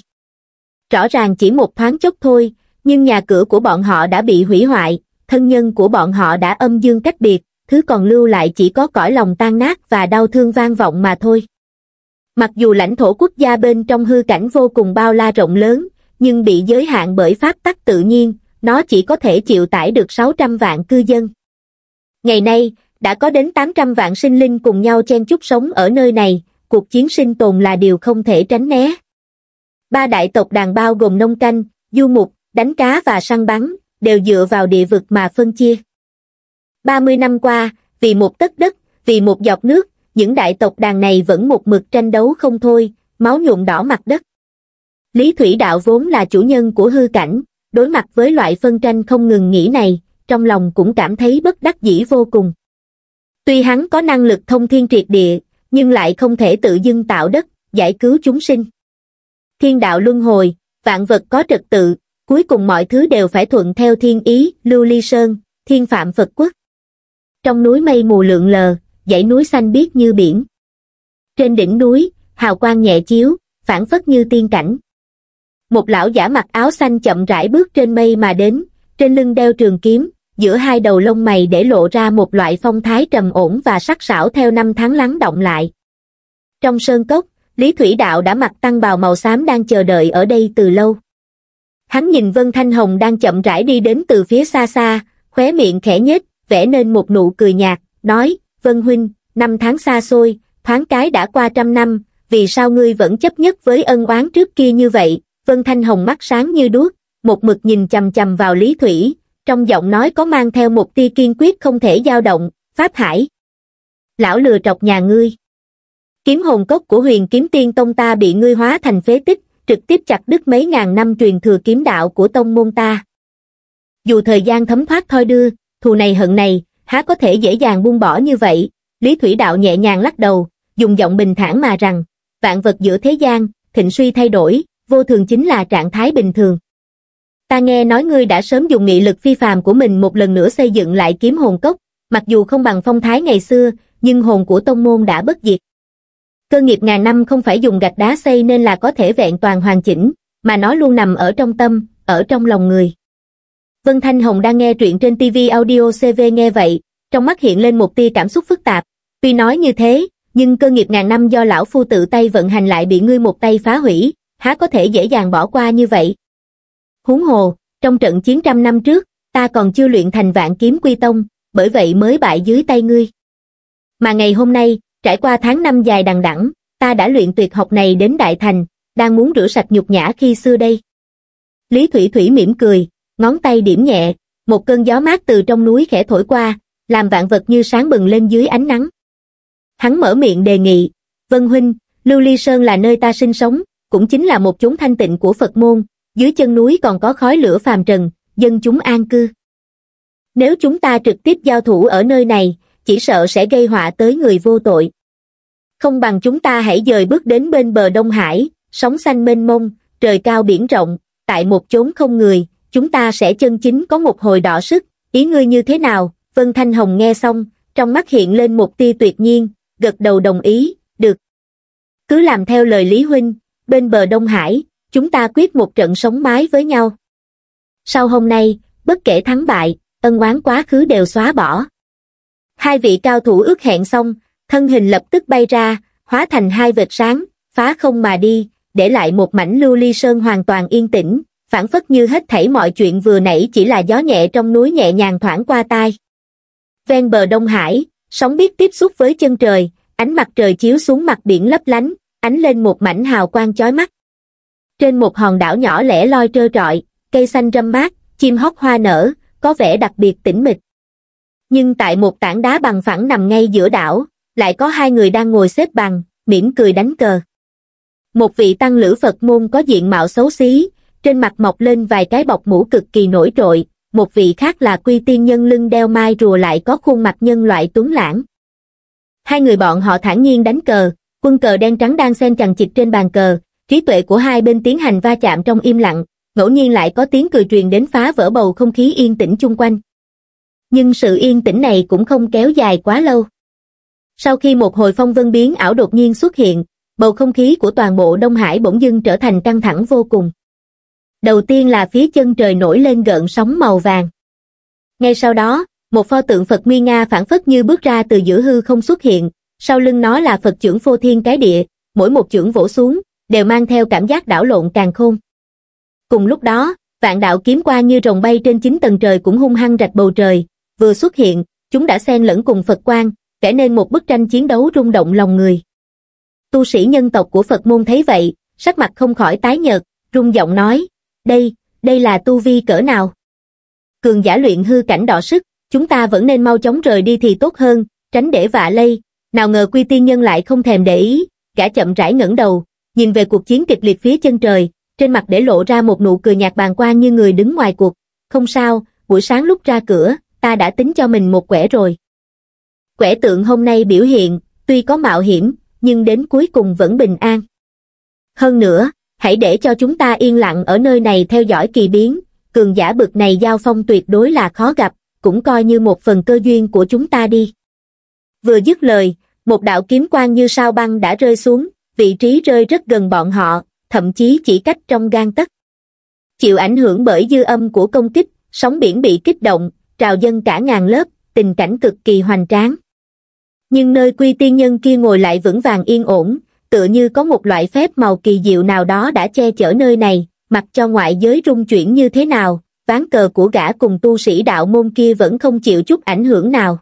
Speaker 1: Rõ ràng chỉ một thoáng chốc thôi, nhưng nhà cửa của bọn họ đã bị hủy hoại, thân nhân của bọn họ đã âm dương cách biệt, thứ còn lưu lại chỉ có cõi lòng tan nát và đau thương vang vọng mà thôi. Mặc dù lãnh thổ quốc gia bên trong hư cảnh vô cùng bao la rộng lớn, nhưng bị giới hạn bởi pháp tắc tự nhiên, nó chỉ có thể chịu tải được sáu trăm vạn cư dân. Ngày nay, đã có đến tám trăm vạn sinh linh cùng nhau chen chúc sống ở nơi này, cuộc chiến sinh tồn là điều không thể tránh né. Ba đại tộc đàn bao gồm nông canh, du mục, đánh cá và săn bắn, đều dựa vào địa vực mà phân chia. ba mươi năm qua, vì một tấc đất, vì một giọt nước, những đại tộc đàn này vẫn một mực tranh đấu không thôi, máu nhuộm đỏ mặt đất. Lý Thủy Đạo vốn là chủ nhân của hư cảnh, đối mặt với loại phân tranh không ngừng nghỉ này, trong lòng cũng cảm thấy bất đắc dĩ vô cùng. Tuy hắn có năng lực thông thiên triệt địa, nhưng lại không thể tự dưng tạo đất, giải cứu chúng sinh. Thiên đạo luân hồi, vạn vật có trật tự, cuối cùng mọi thứ đều phải thuận theo thiên ý. Lưu Ly Sơn, Thiên Phạm Phật Quốc. Trong núi mây mù lượn lờ, dãy núi xanh biếc như biển. Trên đỉnh núi, hào quang nhẹ chiếu, phảng phất như tiên cảnh. Một lão giả mặc áo xanh chậm rãi bước trên mây mà đến, trên lưng đeo trường kiếm, giữa hai đầu lông mày để lộ ra một loại phong thái trầm ổn và sắc sảo theo năm tháng lắng đọng lại. Trong sơn cốc, Lý Thủy Đạo đã mặc tăng bào màu xám đang chờ đợi ở đây từ lâu. Hắn nhìn Vân Thanh Hồng đang chậm rãi đi đến từ phía xa xa, khóe miệng khẽ nhếch, vẽ nên một nụ cười nhạt, nói, Vân huynh, năm tháng xa xôi, thoáng cái đã qua trăm năm, vì sao ngươi vẫn chấp nhất với ân oán trước kia như vậy? Vân Thanh Hồng mắt sáng như đuốc, một mực nhìn chằm chằm vào Lý Thủy, trong giọng nói có mang theo một tia kiên quyết không thể dao động. Pháp Hải, lão lừa trọc nhà ngươi. Kiếm hồn cốc của Huyền Kiếm Tiên Tông ta bị ngươi hóa thành phế tích, trực tiếp chặt đứt mấy ngàn năm truyền thừa kiếm đạo của tông môn ta. Dù thời gian thấm thoát thoi đưa, thù này hận này, há có thể dễ dàng buông bỏ như vậy? Lý Thủy Đạo nhẹ nhàng lắc đầu, dùng giọng bình thản mà rằng, vạn vật giữa thế gian, thịnh suy thay đổi, vô thường chính là trạng thái bình thường. Ta nghe nói ngươi đã sớm dùng nghị lực phi phàm của mình một lần nữa xây dựng lại kiếm hồn cốc, mặc dù không bằng phong thái ngày xưa, nhưng hồn của tông môn đã bất diệt. Cơ nghiệp ngàn năm không phải dùng gạch đá xây nên là có thể vẹn toàn hoàn chỉnh, mà nó luôn nằm ở trong tâm, ở trong lòng người. Vân Thanh Hồng đang nghe truyện trên ti vi Audio xê vê nghe vậy, trong mắt hiện lên một tia cảm xúc phức tạp. Tuy nói như thế, nhưng cơ nghiệp ngàn năm do lão phu tự tay vận hành lại bị ngươi một tay phá hủy, há có thể dễ dàng bỏ qua như vậy? Huống hồ, trong trận chiến trăm năm trước, ta còn chưa luyện thành Vạn Kiếm Quy Tông, bởi vậy mới bại dưới tay ngươi. Mà ngày hôm nay, trải qua tháng năm dài đằng đẵng, ta đã luyện tuyệt học này đến đại thành, đang muốn rửa sạch nhục nhã khi xưa đây. Lý Thủy Thủy mỉm cười, ngón tay điểm nhẹ, một cơn gió mát từ trong núi khẽ thổi qua, làm vạn vật như sáng bừng lên dưới ánh nắng. Hắn mở miệng đề nghị, Vân huynh, Lưu Ly Sơn là nơi ta sinh sống, cũng chính là một chốn thanh tịnh của Phật môn, dưới chân núi còn có khói lửa phàm trần, dân chúng an cư. Nếu chúng ta trực tiếp giao thủ ở nơi này, chỉ sợ sẽ gây họa tới người vô tội. Không bằng chúng ta hãy dời bước đến bên bờ Đông Hải, sóng xanh mênh mông, trời cao biển rộng, tại một chốn không người, chúng ta sẽ chân chính có một hồi đọ sức, ý ngươi như thế nào? Vân Thanh Hồng nghe xong, trong mắt hiện lên một tia tuyệt nhiên, gật đầu đồng ý, được. Cứ làm theo lời Lý huynh, bên bờ Đông Hải, chúng ta quyết một trận sống mái với nhau. Sau hôm nay, bất kể thắng bại, ân oán quá khứ đều xóa bỏ. Hai vị cao thủ ước hẹn xong, thân hình lập tức bay ra, hóa thành hai vệt sáng, phá không mà đi, để lại một mảnh Lưu Ly Sơn hoàn toàn yên tĩnh, phảng phất như hết thảy mọi chuyện vừa nãy chỉ là gió nhẹ trong núi nhẹ nhàng thoảng qua tai. Ven bờ Đông Hải, sóng biết tiếp xúc với chân trời, ánh mặt trời chiếu xuống mặt biển lấp lánh, ánh lên một mảnh hào quang chói mắt. Trên một hòn đảo nhỏ lẻ loi trơ trọi, cây xanh râm mát, chim hót hoa nở, có vẻ đặc biệt tĩnh mịch. Nhưng tại một tảng đá bằng phẳng nằm ngay giữa đảo, lại có hai người đang ngồi xếp bằng, mỉm cười đánh cờ. Một vị tăng lữ Phật môn có diện mạo xấu xí, trên mặt mọc lên vài cái bọc mũ cực kỳ nổi trội, một vị khác là quy tiên nhân lưng đeo mai rùa lại có khuôn mặt nhân loại tuấn lãng. Hai người bọn họ thản nhiên đánh cờ, quân cờ đen trắng đang xen chằng chịt trên bàn cờ, trí tuệ của hai bên tiến hành va chạm trong im lặng, ngẫu nhiên lại có tiếng cười truyền đến phá vỡ bầu không khí yên tĩnh chung quanh. Nhưng sự yên tĩnh này cũng không kéo dài quá lâu. Sau khi một hồi phong vân biến ảo đột nhiên xuất hiện, bầu không khí của toàn bộ Đông Hải bỗng dưng trở thành căng thẳng vô cùng. Đầu tiên là phía chân trời nổi lên gợn sóng màu vàng. Ngay sau đó, một pho tượng Phật nguy nga phảng phất như bước ra từ giữa hư không xuất hiện, sau lưng nó là Phật chưởng phô thiên cái địa, mỗi một chưởng vỗ xuống, đều mang theo cảm giác đảo lộn càn khôn. Cùng lúc đó, vạn đạo kiếm quang như rồng bay trên chín tầng trời cũng hung hăng rạch bầu trời, vừa xuất hiện, chúng đã xen lẫn cùng Phật quang, vẽ nên một bức tranh chiến đấu rung động lòng người. Tu sĩ nhân tộc của Phật môn thấy vậy, sắc mặt không khỏi tái nhợt, rung giọng nói, đây, đây là tu vi cỡ nào? Cường giả luyện hư cảnh đọ sức, chúng ta vẫn nên mau chóng rời đi thì tốt hơn, tránh để vạ lây. Nào ngờ Quy Tiên Nhân lại không thèm để ý, gã chậm rãi ngẩng đầu, nhìn về cuộc chiến kịch liệt phía chân trời, trên mặt để lộ ra một nụ cười nhạt bàng quan như người đứng ngoài cuộc. Không sao, buổi sáng lúc ra cửa, ta đã tính cho mình một quẻ rồi. Quẻ tượng hôm nay biểu hiện, tuy có mạo hiểm, nhưng đến cuối cùng vẫn bình an. Hơn nữa, hãy để cho chúng ta yên lặng ở nơi này theo dõi kỳ biến, cường giả bực này giao phong tuyệt đối là khó gặp, cũng coi như một phần cơ duyên của chúng ta đi. Vừa dứt lời, một đạo kiếm quang như sao băng đã rơi xuống, vị trí rơi rất gần bọn họ, thậm chí chỉ cách trong gang tấc. Chịu ảnh hưởng bởi dư âm của công kích, sóng biển bị kích động, trào dâng cả ngàn lớp, tình cảnh cực kỳ hoành tráng. Nhưng nơi Quy Tiên Nhân kia ngồi lại vững vàng yên ổn, tựa như có một loại phép màu kỳ diệu nào đó đã che chở nơi này, mặc cho ngoại giới rung chuyển như thế nào, ván cờ của gã cùng tu sĩ đạo môn kia vẫn không chịu chút ảnh hưởng nào.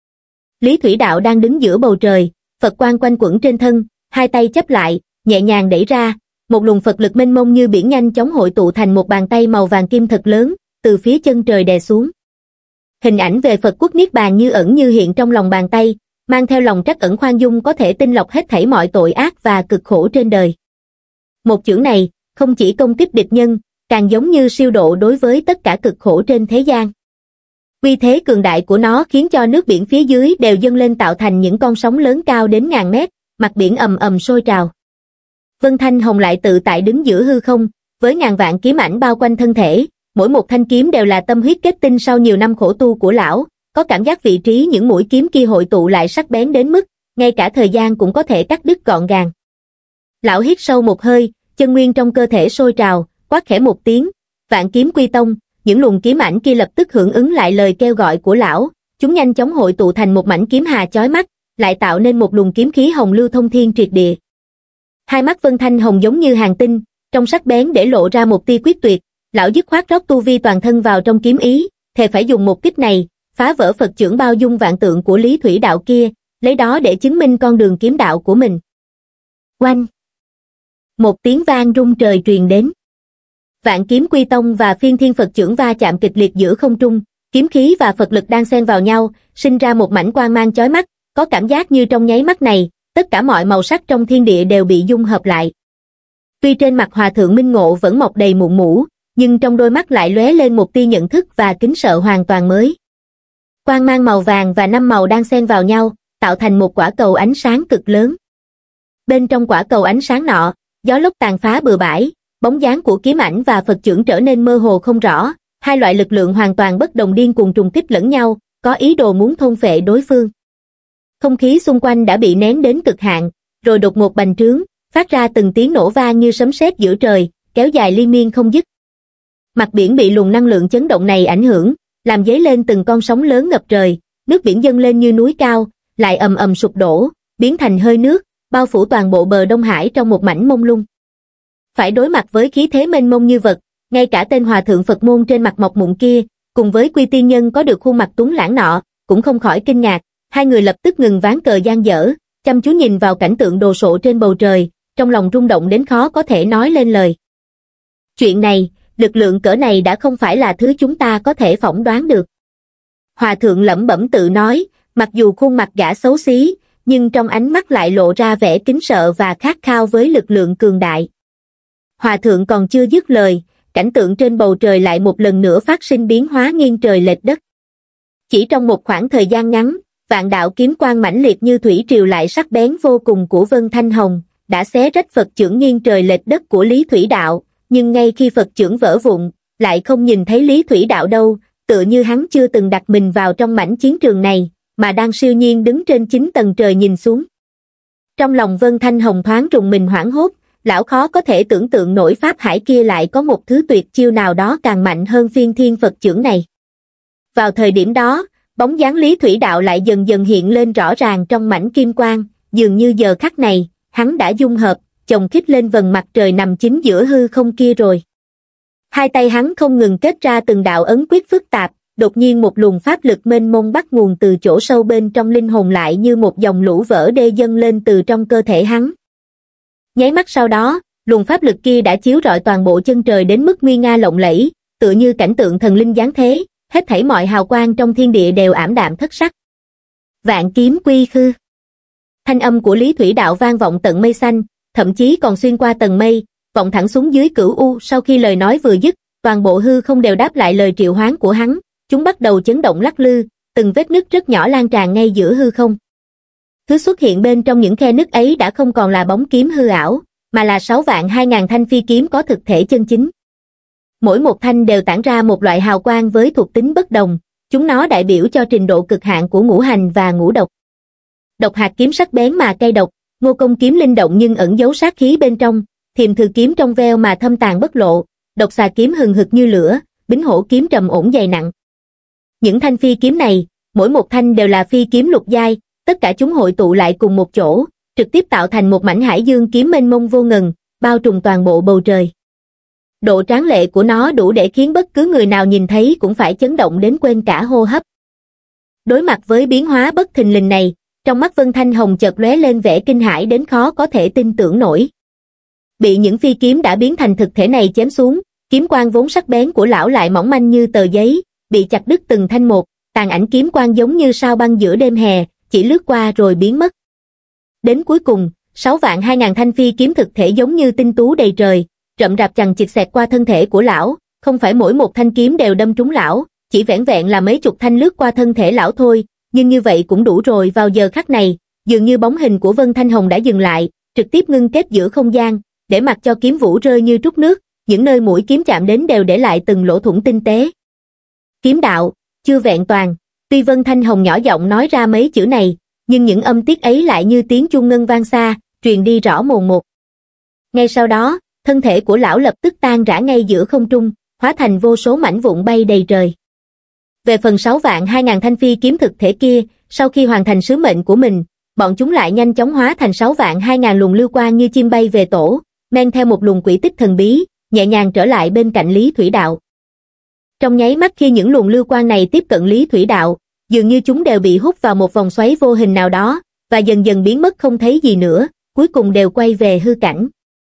Speaker 1: Lý Thủy Đạo đang đứng giữa bầu trời, Phật quang quanh quẩn trên thân, hai tay chắp lại, nhẹ nhàng đẩy ra, một luồng Phật lực mênh mông như biển nhanh chóng hội tụ thành một bàn tay màu vàng kim thật lớn, từ phía chân trời đè xuống. Hình ảnh về Phật quốc Niết Bàn như ẩn như hiện trong lòng bàn tay, mang theo lòng trắc ẩn khoan dung có thể tinh lọc hết thảy mọi tội ác và cực khổ trên đời. Một chưởng này, không chỉ công kích địch nhân, càng giống như siêu độ đối với tất cả cực khổ trên thế gian. Uy thế cường đại của nó khiến cho nước biển phía dưới đều dâng lên tạo thành những con sóng lớn cao đến ngàn mét, mặt biển ầm ầm sôi trào. Vân Thanh Hồng lại tự tại đứng giữa hư không, với ngàn vạn kiếm ảnh bao quanh thân thể, mỗi một thanh kiếm đều là tâm huyết kết tinh sau nhiều năm khổ tu của lão, có cảm giác vị trí những mũi kiếm kia hội tụ lại sắc bén đến mức, ngay cả thời gian cũng có thể cắt đứt gọn gàng. Lão hít sâu một hơi, chân nguyên trong cơ thể sôi trào, quát khẽ một tiếng, vạn kiếm quy tông, những luồng kiếm ảnh kia lập tức hưởng ứng lại lời kêu gọi của lão, chúng nhanh chóng hội tụ thành một mảnh kiếm hà chói mắt, lại tạo nên một luồng kiếm khí hồng lưu thông thiên triệt địa. Hai mắt Vân Thanh Hồng giống như hàng tinh, trong sắc bén để lộ ra một tia quyết tuyệt, lão dứt khoát rót tu vi toàn thân vào trong kiếm ý, thề phải dùng một kích này, phá vỡ Phật chưởng bao dung vạn tượng của Lý Thủy Đạo kia, lấy đó để chứng minh con đường kiếm đạo của mình. Oanh! Một tiếng vang rung trời truyền đến. Vạn kiếm quy tông và phiên thiên Phật chưởng va chạm kịch liệt giữa không trung, kiếm khí và Phật lực đang xen vào nhau, sinh ra một mảnh quang mang chói mắt, có cảm giác như trong nháy mắt này, tất cả mọi màu sắc trong thiên địa đều bị dung hợp lại. Tuy trên mặt Hòa Thượng Minh Ngộ vẫn mọc đầy mụn mũ, nhưng trong đôi mắt lại lóe lên một tia nhận thức và kính sợ hoàn toàn mới. Quang mang màu vàng và năm màu đang xen vào nhau, tạo thành một quả cầu ánh sáng cực lớn. Bên trong quả cầu ánh sáng nọ, gió lốc tàn phá bừa bãi, bóng dáng của kiếm ảnh và Phật chưởng trở nên mơ hồ không rõ, hai loại lực lượng hoàn toàn bất đồng điên cuồng trùng kích lẫn nhau, có ý đồ muốn thôn phệ đối phương. Không khí xung quanh đã bị nén đến cực hạn, rồi đột ngột bành trướng, phát ra từng tiếng nổ vang như sấm sét giữa trời, kéo dài liên miên không dứt. Mặt biển bị luồng năng lượng chấn động này ảnh hưởng, làm dấy lên từng con sóng lớn ngập trời, nước biển dâng lên như núi cao, lại ầm ầm sụp đổ, biến thành hơi nước, bao phủ toàn bộ bờ Đông Hải trong một mảnh mông lung. Phải đối mặt với khí thế mênh mông như vật, ngay cả tên hòa thượng Phật môn trên mặt mọc mụn kia, cùng với Quy Tiên Nhân có được khuôn mặt tuấn lãng nọ, cũng không khỏi kinh ngạc, hai người lập tức ngừng ván cờ dang dở, chăm chú nhìn vào cảnh tượng đồ sộ trên bầu trời, trong lòng rung động đến khó có thể nói lên lời. Chuyện này, lực lượng cỡ này đã không phải là thứ chúng ta có thể phỏng đoán được. Hòa thượng lẩm bẩm tự nói, mặc dù khuôn mặt gã xấu xí, nhưng trong ánh mắt lại lộ ra vẻ kính sợ và khát khao với lực lượng cường đại. Hòa thượng còn chưa dứt lời, cảnh tượng trên bầu trời lại một lần nữa phát sinh biến hóa nghiêng trời lệch đất. Chỉ trong một khoảng thời gian ngắn, vạn đạo kiếm quang mãnh liệt như thủy triều lại sắc bén vô cùng của Vân Thanh Hồng, đã xé rách Phật chưởng nghiêng trời lệch đất của Lý Thủy Đạo, nhưng ngay khi Phật chưởng vỡ vụn, lại không nhìn thấy Lý Thủy Đạo đâu, tựa như hắn chưa từng đặt mình vào trong mảnh chiến trường này, mà đang siêu nhiên đứng trên chín tầng trời nhìn xuống. Trong lòng Vân Thanh Hồng thoáng rùng mình hoảng hốt, lão khó có thể tưởng tượng nổi pháp hải kia lại có một thứ tuyệt chiêu nào đó càng mạnh hơn phiên thiên Phật chưởng này. Vào thời điểm đó, bóng dáng Lý Thủy Đạo lại dần dần hiện lên rõ ràng trong mảnh kim quang, dường như giờ khắc này, hắn đã dung hợp, chồng khít lên vầng mặt trời nằm chính giữa hư không kia rồi. Hai tay hắn không ngừng kết ra từng đạo ấn quyết phức tạp, đột nhiên một luồng pháp lực mênh mông bắt nguồn từ chỗ sâu bên trong linh hồn lại như một dòng lũ vỡ đê dâng lên từ trong cơ thể hắn. Nháy mắt sau đó, luồng pháp lực kia đã chiếu rọi toàn bộ chân trời đến mức nguy nga lộng lẫy, tựa như cảnh tượng thần linh giáng thế, hết thảy mọi hào quang trong thiên địa đều ảm đạm thất sắc. Vạn kiếm quy khư. Thanh âm của Lý Thủy Đạo vang vọng tận mây xanh, thậm chí còn xuyên qua tầng mây, vọng thẳng xuống dưới cửu u. Sau khi lời nói vừa dứt, toàn bộ hư không đều đáp lại lời triệu hoán của hắn, chúng bắt đầu chấn động lắc lư, từng vết nứt rất nhỏ lan tràn ngay giữa hư không. Thứ xuất hiện bên trong những khe nứt ấy đã không còn là bóng kiếm hư ảo, mà là sáu vạn hai ngàn thanh phi kiếm có thực thể chân chính. Mỗi một thanh đều tản ra một loại hào quang với thuộc tính bất đồng, chúng nó đại biểu cho trình độ cực hạn của ngũ hành và ngũ độc. Độc hạt kiếm sắc bén mà cay độc, ngô công kiếm linh động nhưng ẩn giấu sát khí bên trong, thiềm thư kiếm trong veo mà thâm tàn bất lộ, độc xà kiếm hừng hực như lửa, bính hổ kiếm trầm ổn dày nặng. Những thanh phi kiếm này, mỗi một thanh đều là phi kiếm lục giai, tất cả chúng hội tụ lại cùng một chỗ, trực tiếp tạo thành một mảnh hải dương kiếm mênh mông vô ngần, bao trùm toàn bộ bầu trời. Độ tráng lệ của nó đủ để khiến bất cứ người nào nhìn thấy cũng phải chấn động đến quên cả hô hấp. Đối mặt với biến hóa bất thình lình này, trong mắt Vân Thanh Hồng chợt lóe lên vẻ kinh hãi đến khó có thể tin tưởng nổi. Bị những phi kiếm đã biến thành thực thể này chém xuống, kiếm quang vốn sắc bén của lão lại mỏng manh như tờ giấy, bị chặt đứt từng thanh một, tàn ảnh kiếm quang giống như sao băng giữa đêm hè, chỉ lướt qua rồi biến mất. Đến cuối cùng, sáu vạn hai ngàn thanh phi kiếm thực thể giống như tinh tú đầy trời, rậm rạp chằng chịt xẹt qua thân thể của lão, không phải mỗi một thanh kiếm đều đâm trúng lão, chỉ vẻn vẹn là mấy chục thanh lướt qua thân thể lão thôi, nhưng như vậy cũng đủ rồi. Vào giờ khắc này, dường như bóng hình của Vân Thanh Hồng đã dừng lại, trực tiếp ngưng kết giữa không gian, để mặc cho kiếm vũ rơi như trút nước, những nơi mũi kiếm chạm đến đều để lại từng lỗ thủng tinh tế. Kiếm đạo, chưa vẹn toàn. Tuy Vân Thanh Hồng nhỏ giọng nói ra mấy chữ này, nhưng những âm tiết ấy lại như tiếng chuông ngân vang xa, truyền đi rõ mồn một. Ngay sau đó, thân thể của lão lập tức tan rã ngay giữa không trung, hóa thành vô số mảnh vụn bay đầy trời. Về phần sáu vạn hai ngàn thanh phi kiếm thực thể kia, sau khi hoàn thành sứ mệnh của mình, bọn chúng lại nhanh chóng hóa thành sáu vạn hai ngàn luồng lưu quang như chim bay về tổ, men theo một luồng quỹ tích thần bí, nhẹ nhàng trở lại bên cạnh Lý Thủy Đạo. Trong nháy mắt khi những luồng lưu quang này tiếp cận Lý Thủy Đạo, dường như chúng đều bị hút vào một vòng xoáy vô hình nào đó, và dần dần biến mất không thấy gì nữa, cuối cùng đều quay về hư cảnh.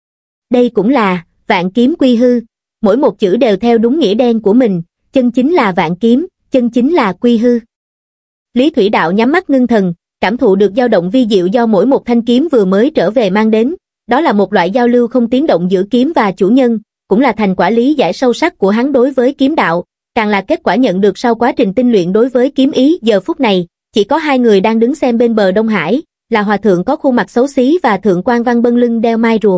Speaker 1: Đây cũng là vạn kiếm quy hư, mỗi một chữ đều theo đúng nghĩa đen của mình, chân chính là vạn kiếm, chân chính là quy hư. Lý Thủy Đạo nhắm mắt ngưng thần, cảm thụ được dao động vi diệu do mỗi một thanh kiếm vừa mới trở về mang đến, đó là một loại giao lưu không tiếng động giữa kiếm và chủ nhân, cũng là thành quả lý giải sâu sắc của hắn đối với kiếm đạo, càng là kết quả nhận được sau quá trình tinh luyện đối với kiếm ý. Giờ phút này, chỉ có hai người đang đứng xem bên bờ Đông Hải, là hòa thượng có khuôn mặt xấu xí và thượng quan Văn Bân lưng đeo mai rùa.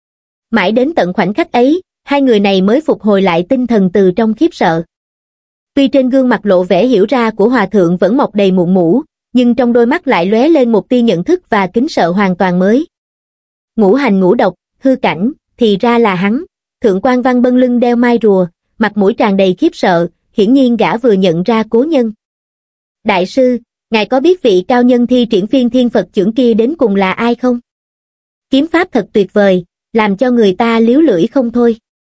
Speaker 1: Mãi đến tận khoảnh khắc ấy, hai người này mới phục hồi lại tinh thần từ trong khiếp sợ. Tuy trên gương mặt lộ vẻ hiểu ra của hòa thượng vẫn mọc đầy mụn mũ, nhưng trong đôi mắt lại lóe lên một tia nhận thức và kính sợ hoàn toàn mới. Ngũ hành ngũ độc, hư cảnh, thì ra là hắn. Thượng quan Văn Bân lưng đeo mai rùa, mặt mũi tràn đầy khiếp sợ, hiển nhiên gã vừa nhận ra cố nhân. Đại sư, ngài có biết vị cao nhân thi triển phiên thiên Phật chưởng kia đến cùng là ai không? Kiếm pháp thật tuyệt vời, làm cho người ta líu lưỡi không thôi.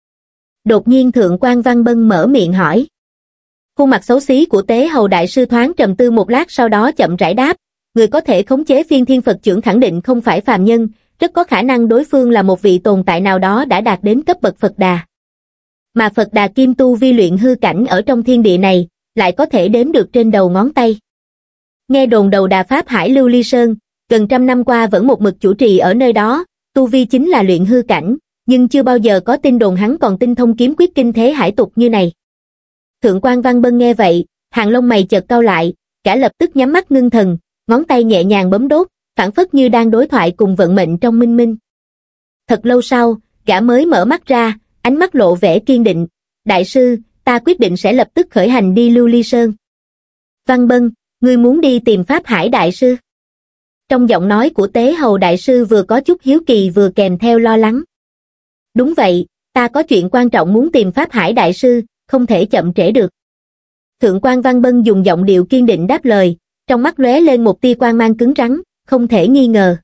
Speaker 1: Đột nhiên Thượng quan Văn Bân mở miệng hỏi. Khuôn mặt xấu xí của Tế Hầu đại sư thoáng trầm tư một lát, sau đó chậm rãi đáp, người có thể khống chế phiên thiên Phật chưởng khẳng định không phải phàm nhân, rất có khả năng đối phương là một vị tồn tại nào đó đã đạt đến cấp bậc Phật Đà. Mà Phật Đà kim tu vi luyện hư cảnh ở trong thiên địa này, lại có thể đếm được trên đầu ngón tay. Nghe đồn đầu đà Pháp Hải Lưu Ly Sơn, gần trăm năm qua vẫn một mực chủ trì ở nơi đó, tu vi chính là luyện hư cảnh, nhưng chưa bao giờ có tin đồn hắn còn tinh thông kiếm quyết kinh thế hải tục như này. Thượng quan Văn Bân nghe vậy, hàng lông mày chợt cau lại, cả lập tức nhắm mắt ngưng thần, ngón tay nhẹ nhàng bấm đốt, phảng phất như đang đối thoại cùng vận mệnh trong minh minh. Thật lâu sau, gã mới mở mắt ra, ánh mắt lộ vẻ kiên định. Đại sư, ta quyết định sẽ lập tức khởi hành đi Lưu Ly Sơn. Văn Bân, ngươi muốn đi tìm Pháp Hải đại sư? Trong giọng nói của Tế Hầu đại sư vừa có chút hiếu kỳ vừa kèm theo lo lắng. Đúng vậy, ta có chuyện quan trọng muốn tìm Pháp Hải đại sư, không thể chậm trễ được. Thượng quan Văn Bân dùng giọng điệu kiên định đáp lời, trong mắt lóe lên một tia quang mang cứng rắn, không thể nghi ngờ.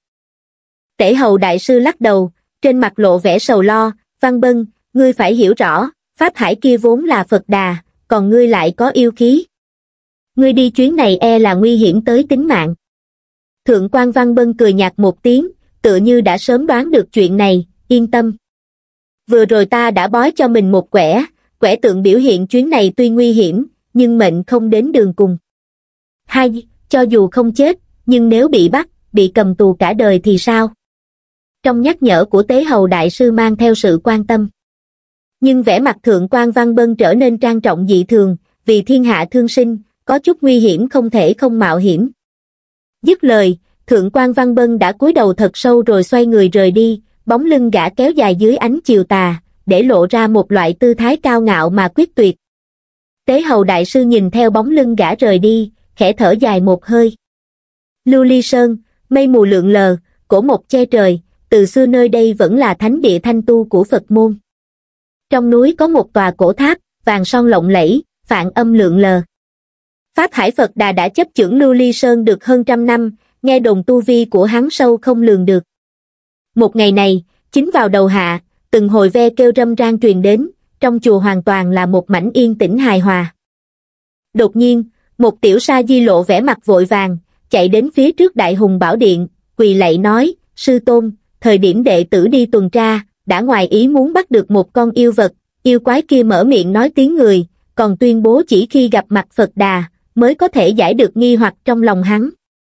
Speaker 1: Tế Hầu đại sư lắc đầu, trên mặt lộ vẻ sầu lo. Văn Bân, ngươi phải hiểu rõ, Pháp Hải kia vốn là Phật Đà, còn ngươi lại có yêu khí. Ngươi đi chuyến này e là nguy hiểm tới tính mạng. Thượng quan Văn Bân cười nhạt một tiếng, tựa như đã sớm đoán được chuyện này, yên tâm. Vừa rồi ta đã bói cho mình một quẻ, quẻ tượng biểu hiện chuyến này tuy nguy hiểm, nhưng mệnh không đến đường cùng. Hai, cho dù không chết, nhưng nếu bị bắt, bị cầm tù cả đời thì sao? Trong nhắc nhở của Tế Hầu Đại Sư mang theo sự quan tâm. Nhưng vẻ mặt Thượng quan Văn Bân trở nên trang trọng dị thường, vì thiên hạ thương sinh, có chút nguy hiểm không thể không mạo hiểm. Dứt lời, Thượng quan Văn Bân đã cúi đầu thật sâu rồi xoay người rời đi, bóng lưng gã kéo dài dưới ánh chiều tà, để lộ ra một loại tư thái cao ngạo mà quyết tuyệt. Tế Hầu Đại Sư nhìn theo bóng lưng gã rời đi, khẽ thở dài một hơi. Lưu Ly Sơn, mây mù lượn lờ, cổ mộc che trời, từ xưa nơi đây vẫn là thánh địa thanh tu của Phật môn. Trong núi có một tòa cổ tháp, vàng son lộng lẫy, phạn âm lượn lờ. Pháp Hải Phật Đà đã chấp chưởng Lưu Ly Sơn được hơn trăm năm, nghe đồn tu vi của hắn sâu không lường được. Một ngày này, chính vào đầu hạ, từng hồi ve kêu râm ran truyền đến, trong chùa hoàn toàn là một mảnh yên tĩnh hài hòa. Đột nhiên, một tiểu sa di lộ vẻ mặt vội vàng, chạy đến phía trước Đại Hùng Bảo Điện, quỳ lạy nói, sư tôn, thời điểm đệ tử đi tuần tra, đã ngoài ý muốn bắt được một con yêu vật, yêu quái kia mở miệng nói tiếng người, còn tuyên bố chỉ khi gặp mặt Phật Đà, mới có thể giải được nghi hoặc trong lòng hắn.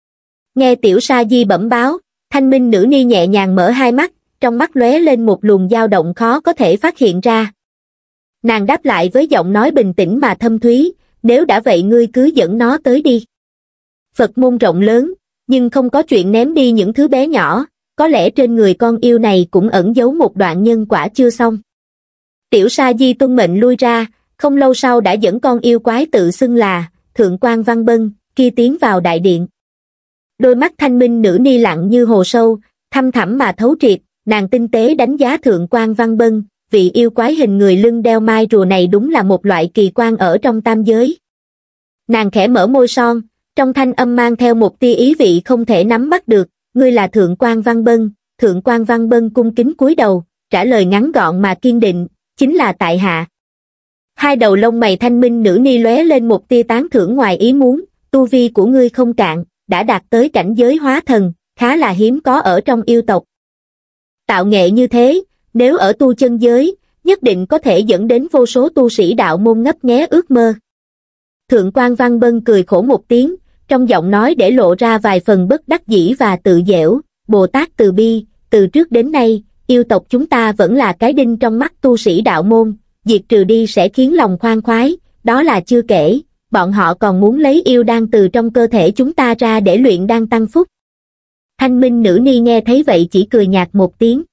Speaker 1: Nghe tiểu sa di bẩm báo, thanh minh nữ ni nhẹ nhàng mở hai mắt, trong mắt lóe lên một luồng dao động khó có thể phát hiện ra. Nàng đáp lại với giọng nói bình tĩnh mà thâm thúy, nếu đã vậy ngươi cứ dẫn nó tới đi. Phật môn rộng lớn, nhưng không có chuyện ném đi những thứ bé nhỏ, có lẽ trên người con yêu này cũng ẩn giấu một đoạn nhân quả chưa xong. Tiểu sa di tuân mệnh lui ra, không lâu sau đã dẫn con yêu quái tự xưng là Thượng quan Văn Bân kia tiến vào đại điện. Đôi mắt thanh minh nữ ni lặng như hồ sâu, thăm thẳm mà thấu triệt, nàng tinh tế đánh giá Thượng quan Văn Bân, vị yêu quái hình người lưng đeo mai rùa này đúng là một loại kỳ quan ở trong tam giới. Nàng khẽ mở môi son, trong thanh âm mang theo một tia ý vị không thể nắm bắt được, ngươi là Thượng quan Văn Bân. Thượng quan Văn Bân cung kính cúi đầu, trả lời ngắn gọn mà kiên định, chính là tại hạ. Hai đầu lông mày thanh minh nữ ni lóe lên một tia tán thưởng ngoài ý muốn, tu vi của ngươi không cạn, đã đạt tới cảnh giới hóa thần, khá là hiếm có ở trong yêu tộc. Tạo nghệ như thế, nếu ở tu chân giới, nhất định có thể dẫn đến vô số tu sĩ đạo môn ngấp nghé ước mơ. Thượng quan Văn Bân cười khổ một tiếng, trong giọng nói để lộ ra vài phần bất đắc dĩ và tự dễu, Bồ Tát từ bi, từ trước đến nay, yêu tộc chúng ta vẫn là cái đinh trong mắt tu sĩ đạo môn, diệt trừ đi sẽ khiến lòng khoan khoái, đó là chưa kể, bọn họ còn muốn lấy yêu đan từ trong cơ thể chúng ta ra để luyện đan tăng phúc. Thanh minh nữ ni nghe thấy vậy chỉ cười nhạt một tiếng.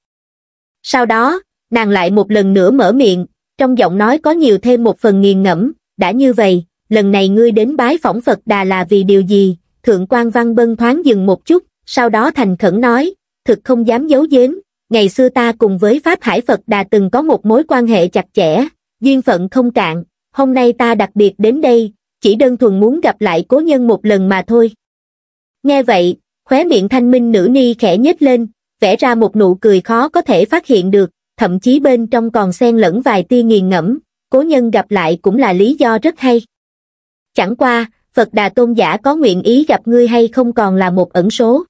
Speaker 1: Sau đó, nàng lại một lần nữa mở miệng, trong giọng nói có nhiều thêm một phần nghiền ngẫm, đã như vậy, lần này ngươi đến bái phỏng Phật Đà là vì điều gì? Thượng quan Văn Bân thoáng dừng một chút, sau đó thành khẩn nói, thực không dám giấu giếm, ngày xưa ta cùng với Pháp Hải Phật Đà từng có một mối quan hệ chặt chẽ, duyên phận không cạn, hôm nay ta đặc biệt đến đây, chỉ đơn thuần muốn gặp lại cố nhân một lần mà thôi. Nghe vậy, khóe miệng thanh minh nữ ni khẽ nhếch lên, vẽ ra một nụ cười khó có thể phát hiện được, thậm chí bên trong còn xen lẫn vài tia nghiền ngẫm, cố nhân gặp lại cũng là lý do rất hay. Chẳng qua, Phật Đà tôn giả có nguyện ý gặp ngươi hay không còn là một ẩn số.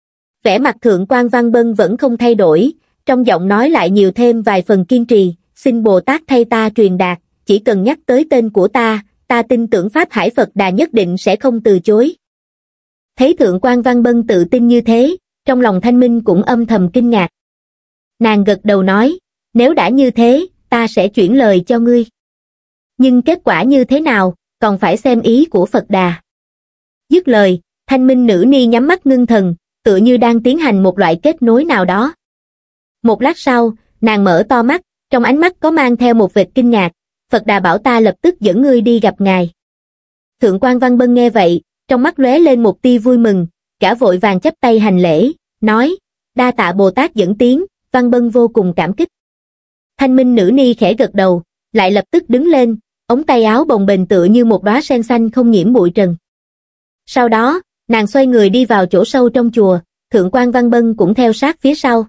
Speaker 1: Vẻ mặt Thượng quan Văn Bân vẫn không thay đổi, trong giọng nói lại nhiều thêm vài phần kiên trì, xin Bồ Tát thay ta truyền đạt, chỉ cần nhắc tới tên của ta, ta tin tưởng Pháp Hải Phật Đà nhất định sẽ không từ chối. Thấy Thượng quan Văn Bân tự tin như thế, trong lòng thanh minh cũng âm thầm kinh ngạc. Nàng gật đầu nói, nếu đã như thế, ta sẽ chuyển lời cho ngươi. Nhưng kết quả như thế nào, còn phải xem ý của Phật Đà. Dứt lời, thanh minh nữ ni nhắm mắt ngưng thần, tựa như đang tiến hành một loại kết nối nào đó. Một lát sau, nàng mở to mắt, trong ánh mắt có mang theo một vệt kinh ngạc, Phật Đà bảo ta lập tức dẫn ngươi đi gặp ngài. Thượng quan Văn Bân nghe vậy, trong mắt lóe lên một tia vui mừng, cả vội vàng chắp tay hành lễ, nói, đa tạ Bồ Tát dẫn tiến, Văn Bân vô cùng cảm kích. Thanh minh nữ ni khẽ gật đầu, lại lập tức đứng lên, ống tay áo bồng bềnh tựa như một đóa sen xanh không nhiễm bụi trần. Sau đó, nàng xoay người đi vào chỗ sâu trong chùa, Thượng quan Văn Bân cũng theo sát phía sau.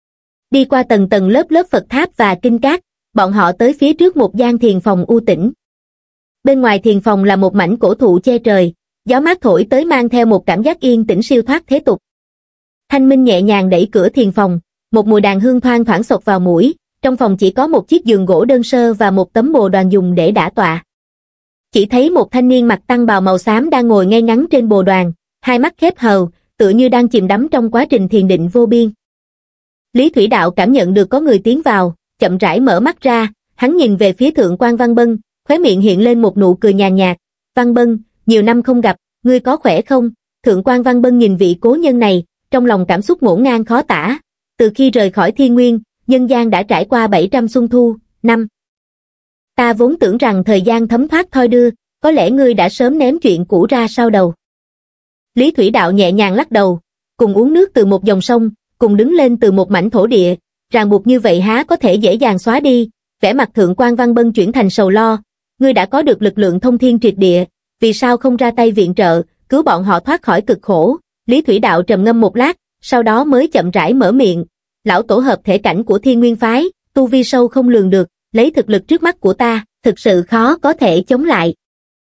Speaker 1: Đi qua tầng tầng lớp lớp Phật tháp và kinh cát, bọn họ tới phía trước một gian thiền phòng u tĩnh. Bên ngoài thiền phòng là một mảnh cổ thụ che trời, gió mát thổi tới mang theo một cảm giác yên tĩnh siêu thoát thế tục. Thanh minh nhẹ nhàng đẩy cửa thiền phòng, một mùi đàn hương thoang thoảng xộc vào mũi, trong phòng chỉ có một chiếc giường gỗ đơn sơ và một tấm bồ đoàn dùng để đả tọa. Chỉ thấy một thanh niên mặc tăng bào màu xám đang ngồi ngay ngắn trên bồ đoàn, hai mắt khép hờ, tựa như đang chìm đắm trong quá trình thiền định vô biên. Lý Thủy Đạo cảm nhận được có người tiến vào, chậm rãi mở mắt ra, hắn nhìn về phía Thượng quan Văn Bân, khóe miệng hiện lên một nụ cười nhàn nhạt. Văn Bân, nhiều năm không gặp, ngươi có khỏe không? Thượng quan Văn Bân nhìn vị cố nhân này, trong lòng cảm xúc ngổn ngang khó tả. Từ khi rời khỏi Thiên Nguyên, nhân gian đã trải qua bảy trăm xuân thu, năm. Ta vốn tưởng rằng thời gian thấm thoát thoi đưa, có lẽ ngươi đã sớm ném chuyện cũ ra sau đầu. Lý Thủy Đạo nhẹ nhàng lắc đầu, cùng uống nước từ một dòng sông, cùng đứng lên từ một mảnh thổ địa, ràng buộc như vậy há có thể dễ dàng xóa đi. Vẻ mặt Thượng quan Văn Bân chuyển thành sầu lo, ngươi đã có được lực lượng thông thiên triệt địa, vì sao không ra tay viện trợ, cứu bọn họ thoát khỏi cực khổ? Lý Thủy Đạo trầm ngâm một lát, sau đó mới chậm rãi mở miệng, lão tổ hợp thể cảnh của Thiên Nguyên phái, tu vi sâu không lường được, lấy thực lực trước mắt của ta, thực sự khó có thể chống lại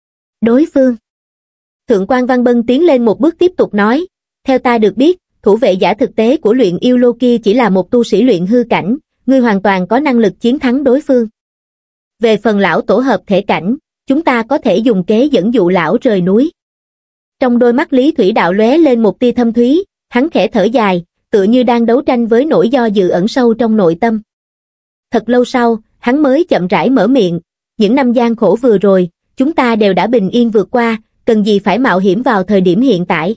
Speaker 1: đối phương. Thượng quan Văn Bân tiến lên một bước tiếp tục nói, theo ta được biết, thủ vệ giả thực tế của luyện yêu lô kia chỉ là một tu sĩ luyện hư cảnh, ngươi hoàn toàn có năng lực chiến thắng đối phương. Về phần lão tổ hợp thể cảnh, chúng ta có thể dùng kế dẫn dụ lão rời núi. Trong đôi mắt Lý Thủy Đạo lóe lên một tia thâm thúy, hắn khẽ thở dài, tựa như đang đấu tranh với nỗi do dự ẩn sâu trong nội tâm. Thật lâu sau, hắn mới chậm rãi mở miệng, những năm gian khổ vừa rồi, chúng ta đều đã bình yên vượt qua, cần gì phải mạo hiểm vào thời điểm hiện tại.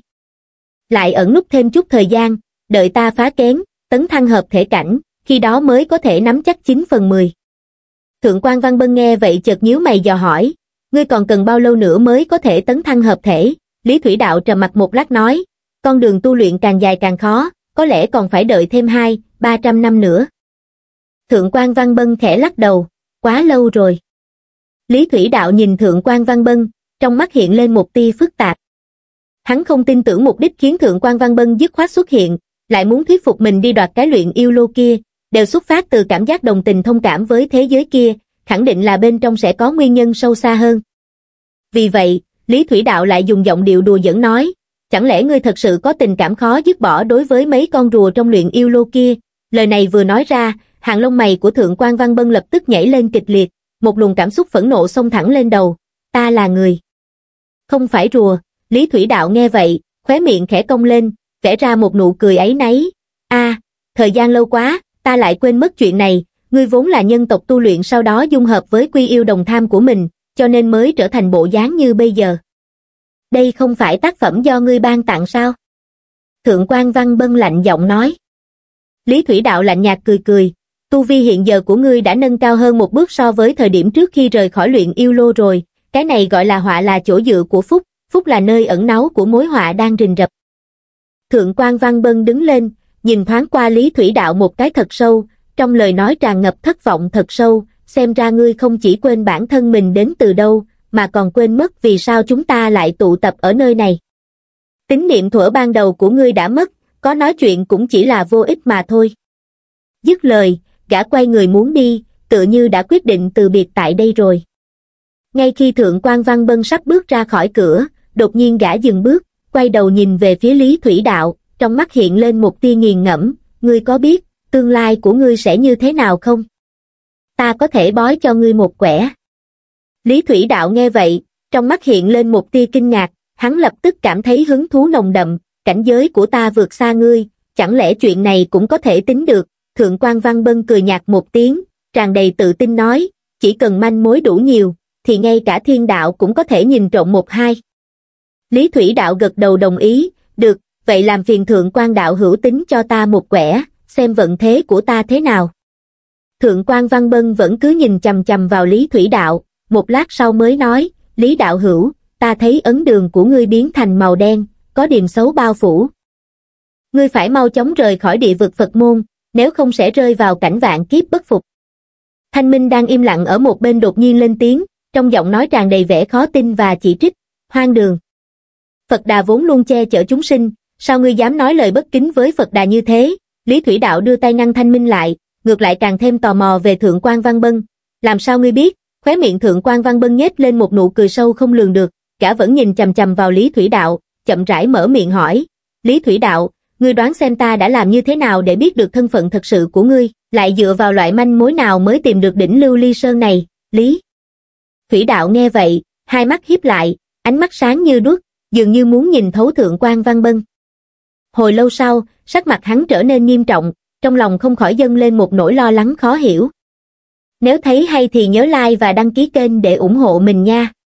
Speaker 1: Lại ẩn núp thêm chút thời gian, đợi ta phá kén, tấn thăng hợp thể cảnh, khi đó mới có thể nắm chắc chín phần mười. Thượng quan Văn Bân nghe vậy chợt nhíu mày dò hỏi, ngươi còn cần bao lâu nữa mới có thể tấn thăng hợp thể? Lý Thủy Đạo trầm mặc một lát nói, con đường tu luyện càng dài càng khó, có lẽ còn phải đợi thêm hai, ba trăm năm nữa. Thượng quan Văn Bân khẽ lắc đầu, quá lâu rồi. Lý Thủy Đạo nhìn Thượng quan Văn Bân, trong mắt hiện lên một tia phức tạp. Hắn không tin tưởng mục đích khiến Thượng quan Văn Bân dứt khoát xuất hiện, lại muốn thuyết phục mình đi đoạt cái luyện yêu lô kia, đều xuất phát từ cảm giác đồng tình thông cảm với thế giới kia, khẳng định là bên trong sẽ có nguyên nhân sâu xa hơn. Vì vậy, Lý Thủy Đạo lại dùng giọng điệu đùa giỡn nói, chẳng lẽ ngươi thật sự có tình cảm khó dứt bỏ đối với mấy con rùa trong luyện yêu lô kia? Lời này vừa nói ra, hàng lông mày của Thượng quan Văn Bân lập tức nhảy lên kịch liệt, một luồng cảm xúc phẫn nộ xông thẳng lên đầu. Ta là người, không phải rùa. Lý Thủy Đạo nghe vậy, khóe miệng khẽ cong lên, vẽ ra một nụ cười áy náy. A, thời gian lâu quá, ta lại quên mất chuyện này, ngươi vốn là nhân tộc tu luyện sau đó dung hợp với quy yêu đồng tham của mình, cho nên mới trở thành bộ dáng như bây giờ. Đây không phải tác phẩm do ngươi ban tặng sao? Thượng quan Văn Bân lạnh giọng nói. Lý Thủy Đạo lạnh nhạt cười cười, tu vi hiện giờ của ngươi đã nâng cao hơn một bước so với thời điểm trước khi rời khỏi luyện yêu lô rồi, cái này gọi là họa là chỗ dựa của phúc, phúc là nơi ẩn náu của mối họa đang rình rập. Thượng quan Văn Bân đứng lên, nhìn thoáng qua Lý Thủy Đạo một cái thật sâu, trong lời nói tràn ngập thất vọng thật sâu, xem ra ngươi không chỉ quên bản thân mình đến từ đâu, mà còn quên mất vì sao chúng ta lại tụ tập ở nơi này. Tín niệm thuở ban đầu của ngươi đã mất, có nói chuyện cũng chỉ là vô ích mà thôi. Dứt lời, gã quay người muốn đi, tựa như đã quyết định từ biệt tại đây rồi. Ngay khi Thượng quan Văn Bân sắp bước ra khỏi cửa, đột nhiên gã dừng bước, quay đầu nhìn về phía Lý Thủy Đạo, trong mắt hiện lên một tia nghiền ngẫm, ngươi có biết, tương lai của ngươi sẽ như thế nào không? Ta có thể bói cho ngươi một quẻ. Lý Thủy Đạo nghe vậy, trong mắt hiện lên một tia kinh ngạc, hắn lập tức cảm thấy hứng thú nồng đậm, cảnh giới của ta vượt xa ngươi, chẳng lẽ chuyện này cũng có thể tính được? Thượng quan Văn Bân cười nhạt một tiếng, tràn đầy tự tin nói, chỉ cần manh mối đủ nhiều, thì ngay cả thiên đạo cũng có thể nhìn trộm một hai. Lý Thủy Đạo gật đầu đồng ý, được, vậy làm phiền Thượng quan đạo hữu tính cho ta một quẻ, xem vận thế của ta thế nào. Thượng quan Văn Bân vẫn cứ nhìn chằm chằm vào Lý Thủy Đạo, một lát sau mới nói, Lý đạo hữu, ta thấy ấn đường của ngươi biến thành màu đen, có điềm xấu bao phủ. Ngươi phải mau chóng rời khỏi địa vực Phật môn, nếu không sẽ rơi vào cảnh vạn kiếp bất phục. Thanh Minh đang im lặng ở một bên đột nhiên lên tiếng, trong giọng nói tràn đầy vẻ khó tin và chỉ trích, hoang đường. Phật Đà vốn luôn che chở chúng sinh, sao ngươi dám nói lời bất kính với Phật Đà như thế? Lý Thủy Đạo đưa tay ngăn Thanh Minh lại, ngược lại càng thêm tò mò về Thượng quan Văn Bân. Làm sao ngươi biết? Khóe miệng Thượng quan Văn Bân nhếch lên một nụ cười sâu không lường được, gã vẫn nhìn chằm chằm vào Lý Thủy Đạo, chậm rãi mở miệng hỏi, Lý Thủy Đạo, ngươi đoán xem ta đã làm như thế nào để biết được thân phận thật sự của ngươi, lại dựa vào loại manh mối nào mới tìm được đỉnh Lưu Ly Sơn này? Lý Thủy Đạo nghe vậy, hai mắt híp lại, ánh mắt sáng như đuốc, dường như muốn nhìn thấu Thượng quan Văn Bân. Hồi lâu sau, sắc mặt hắn trở nên nghiêm trọng, trong lòng không khỏi dâng lên một nỗi lo lắng khó hiểu. Nếu thấy hay thì nhớ like và đăng ký kênh để ủng hộ mình nha.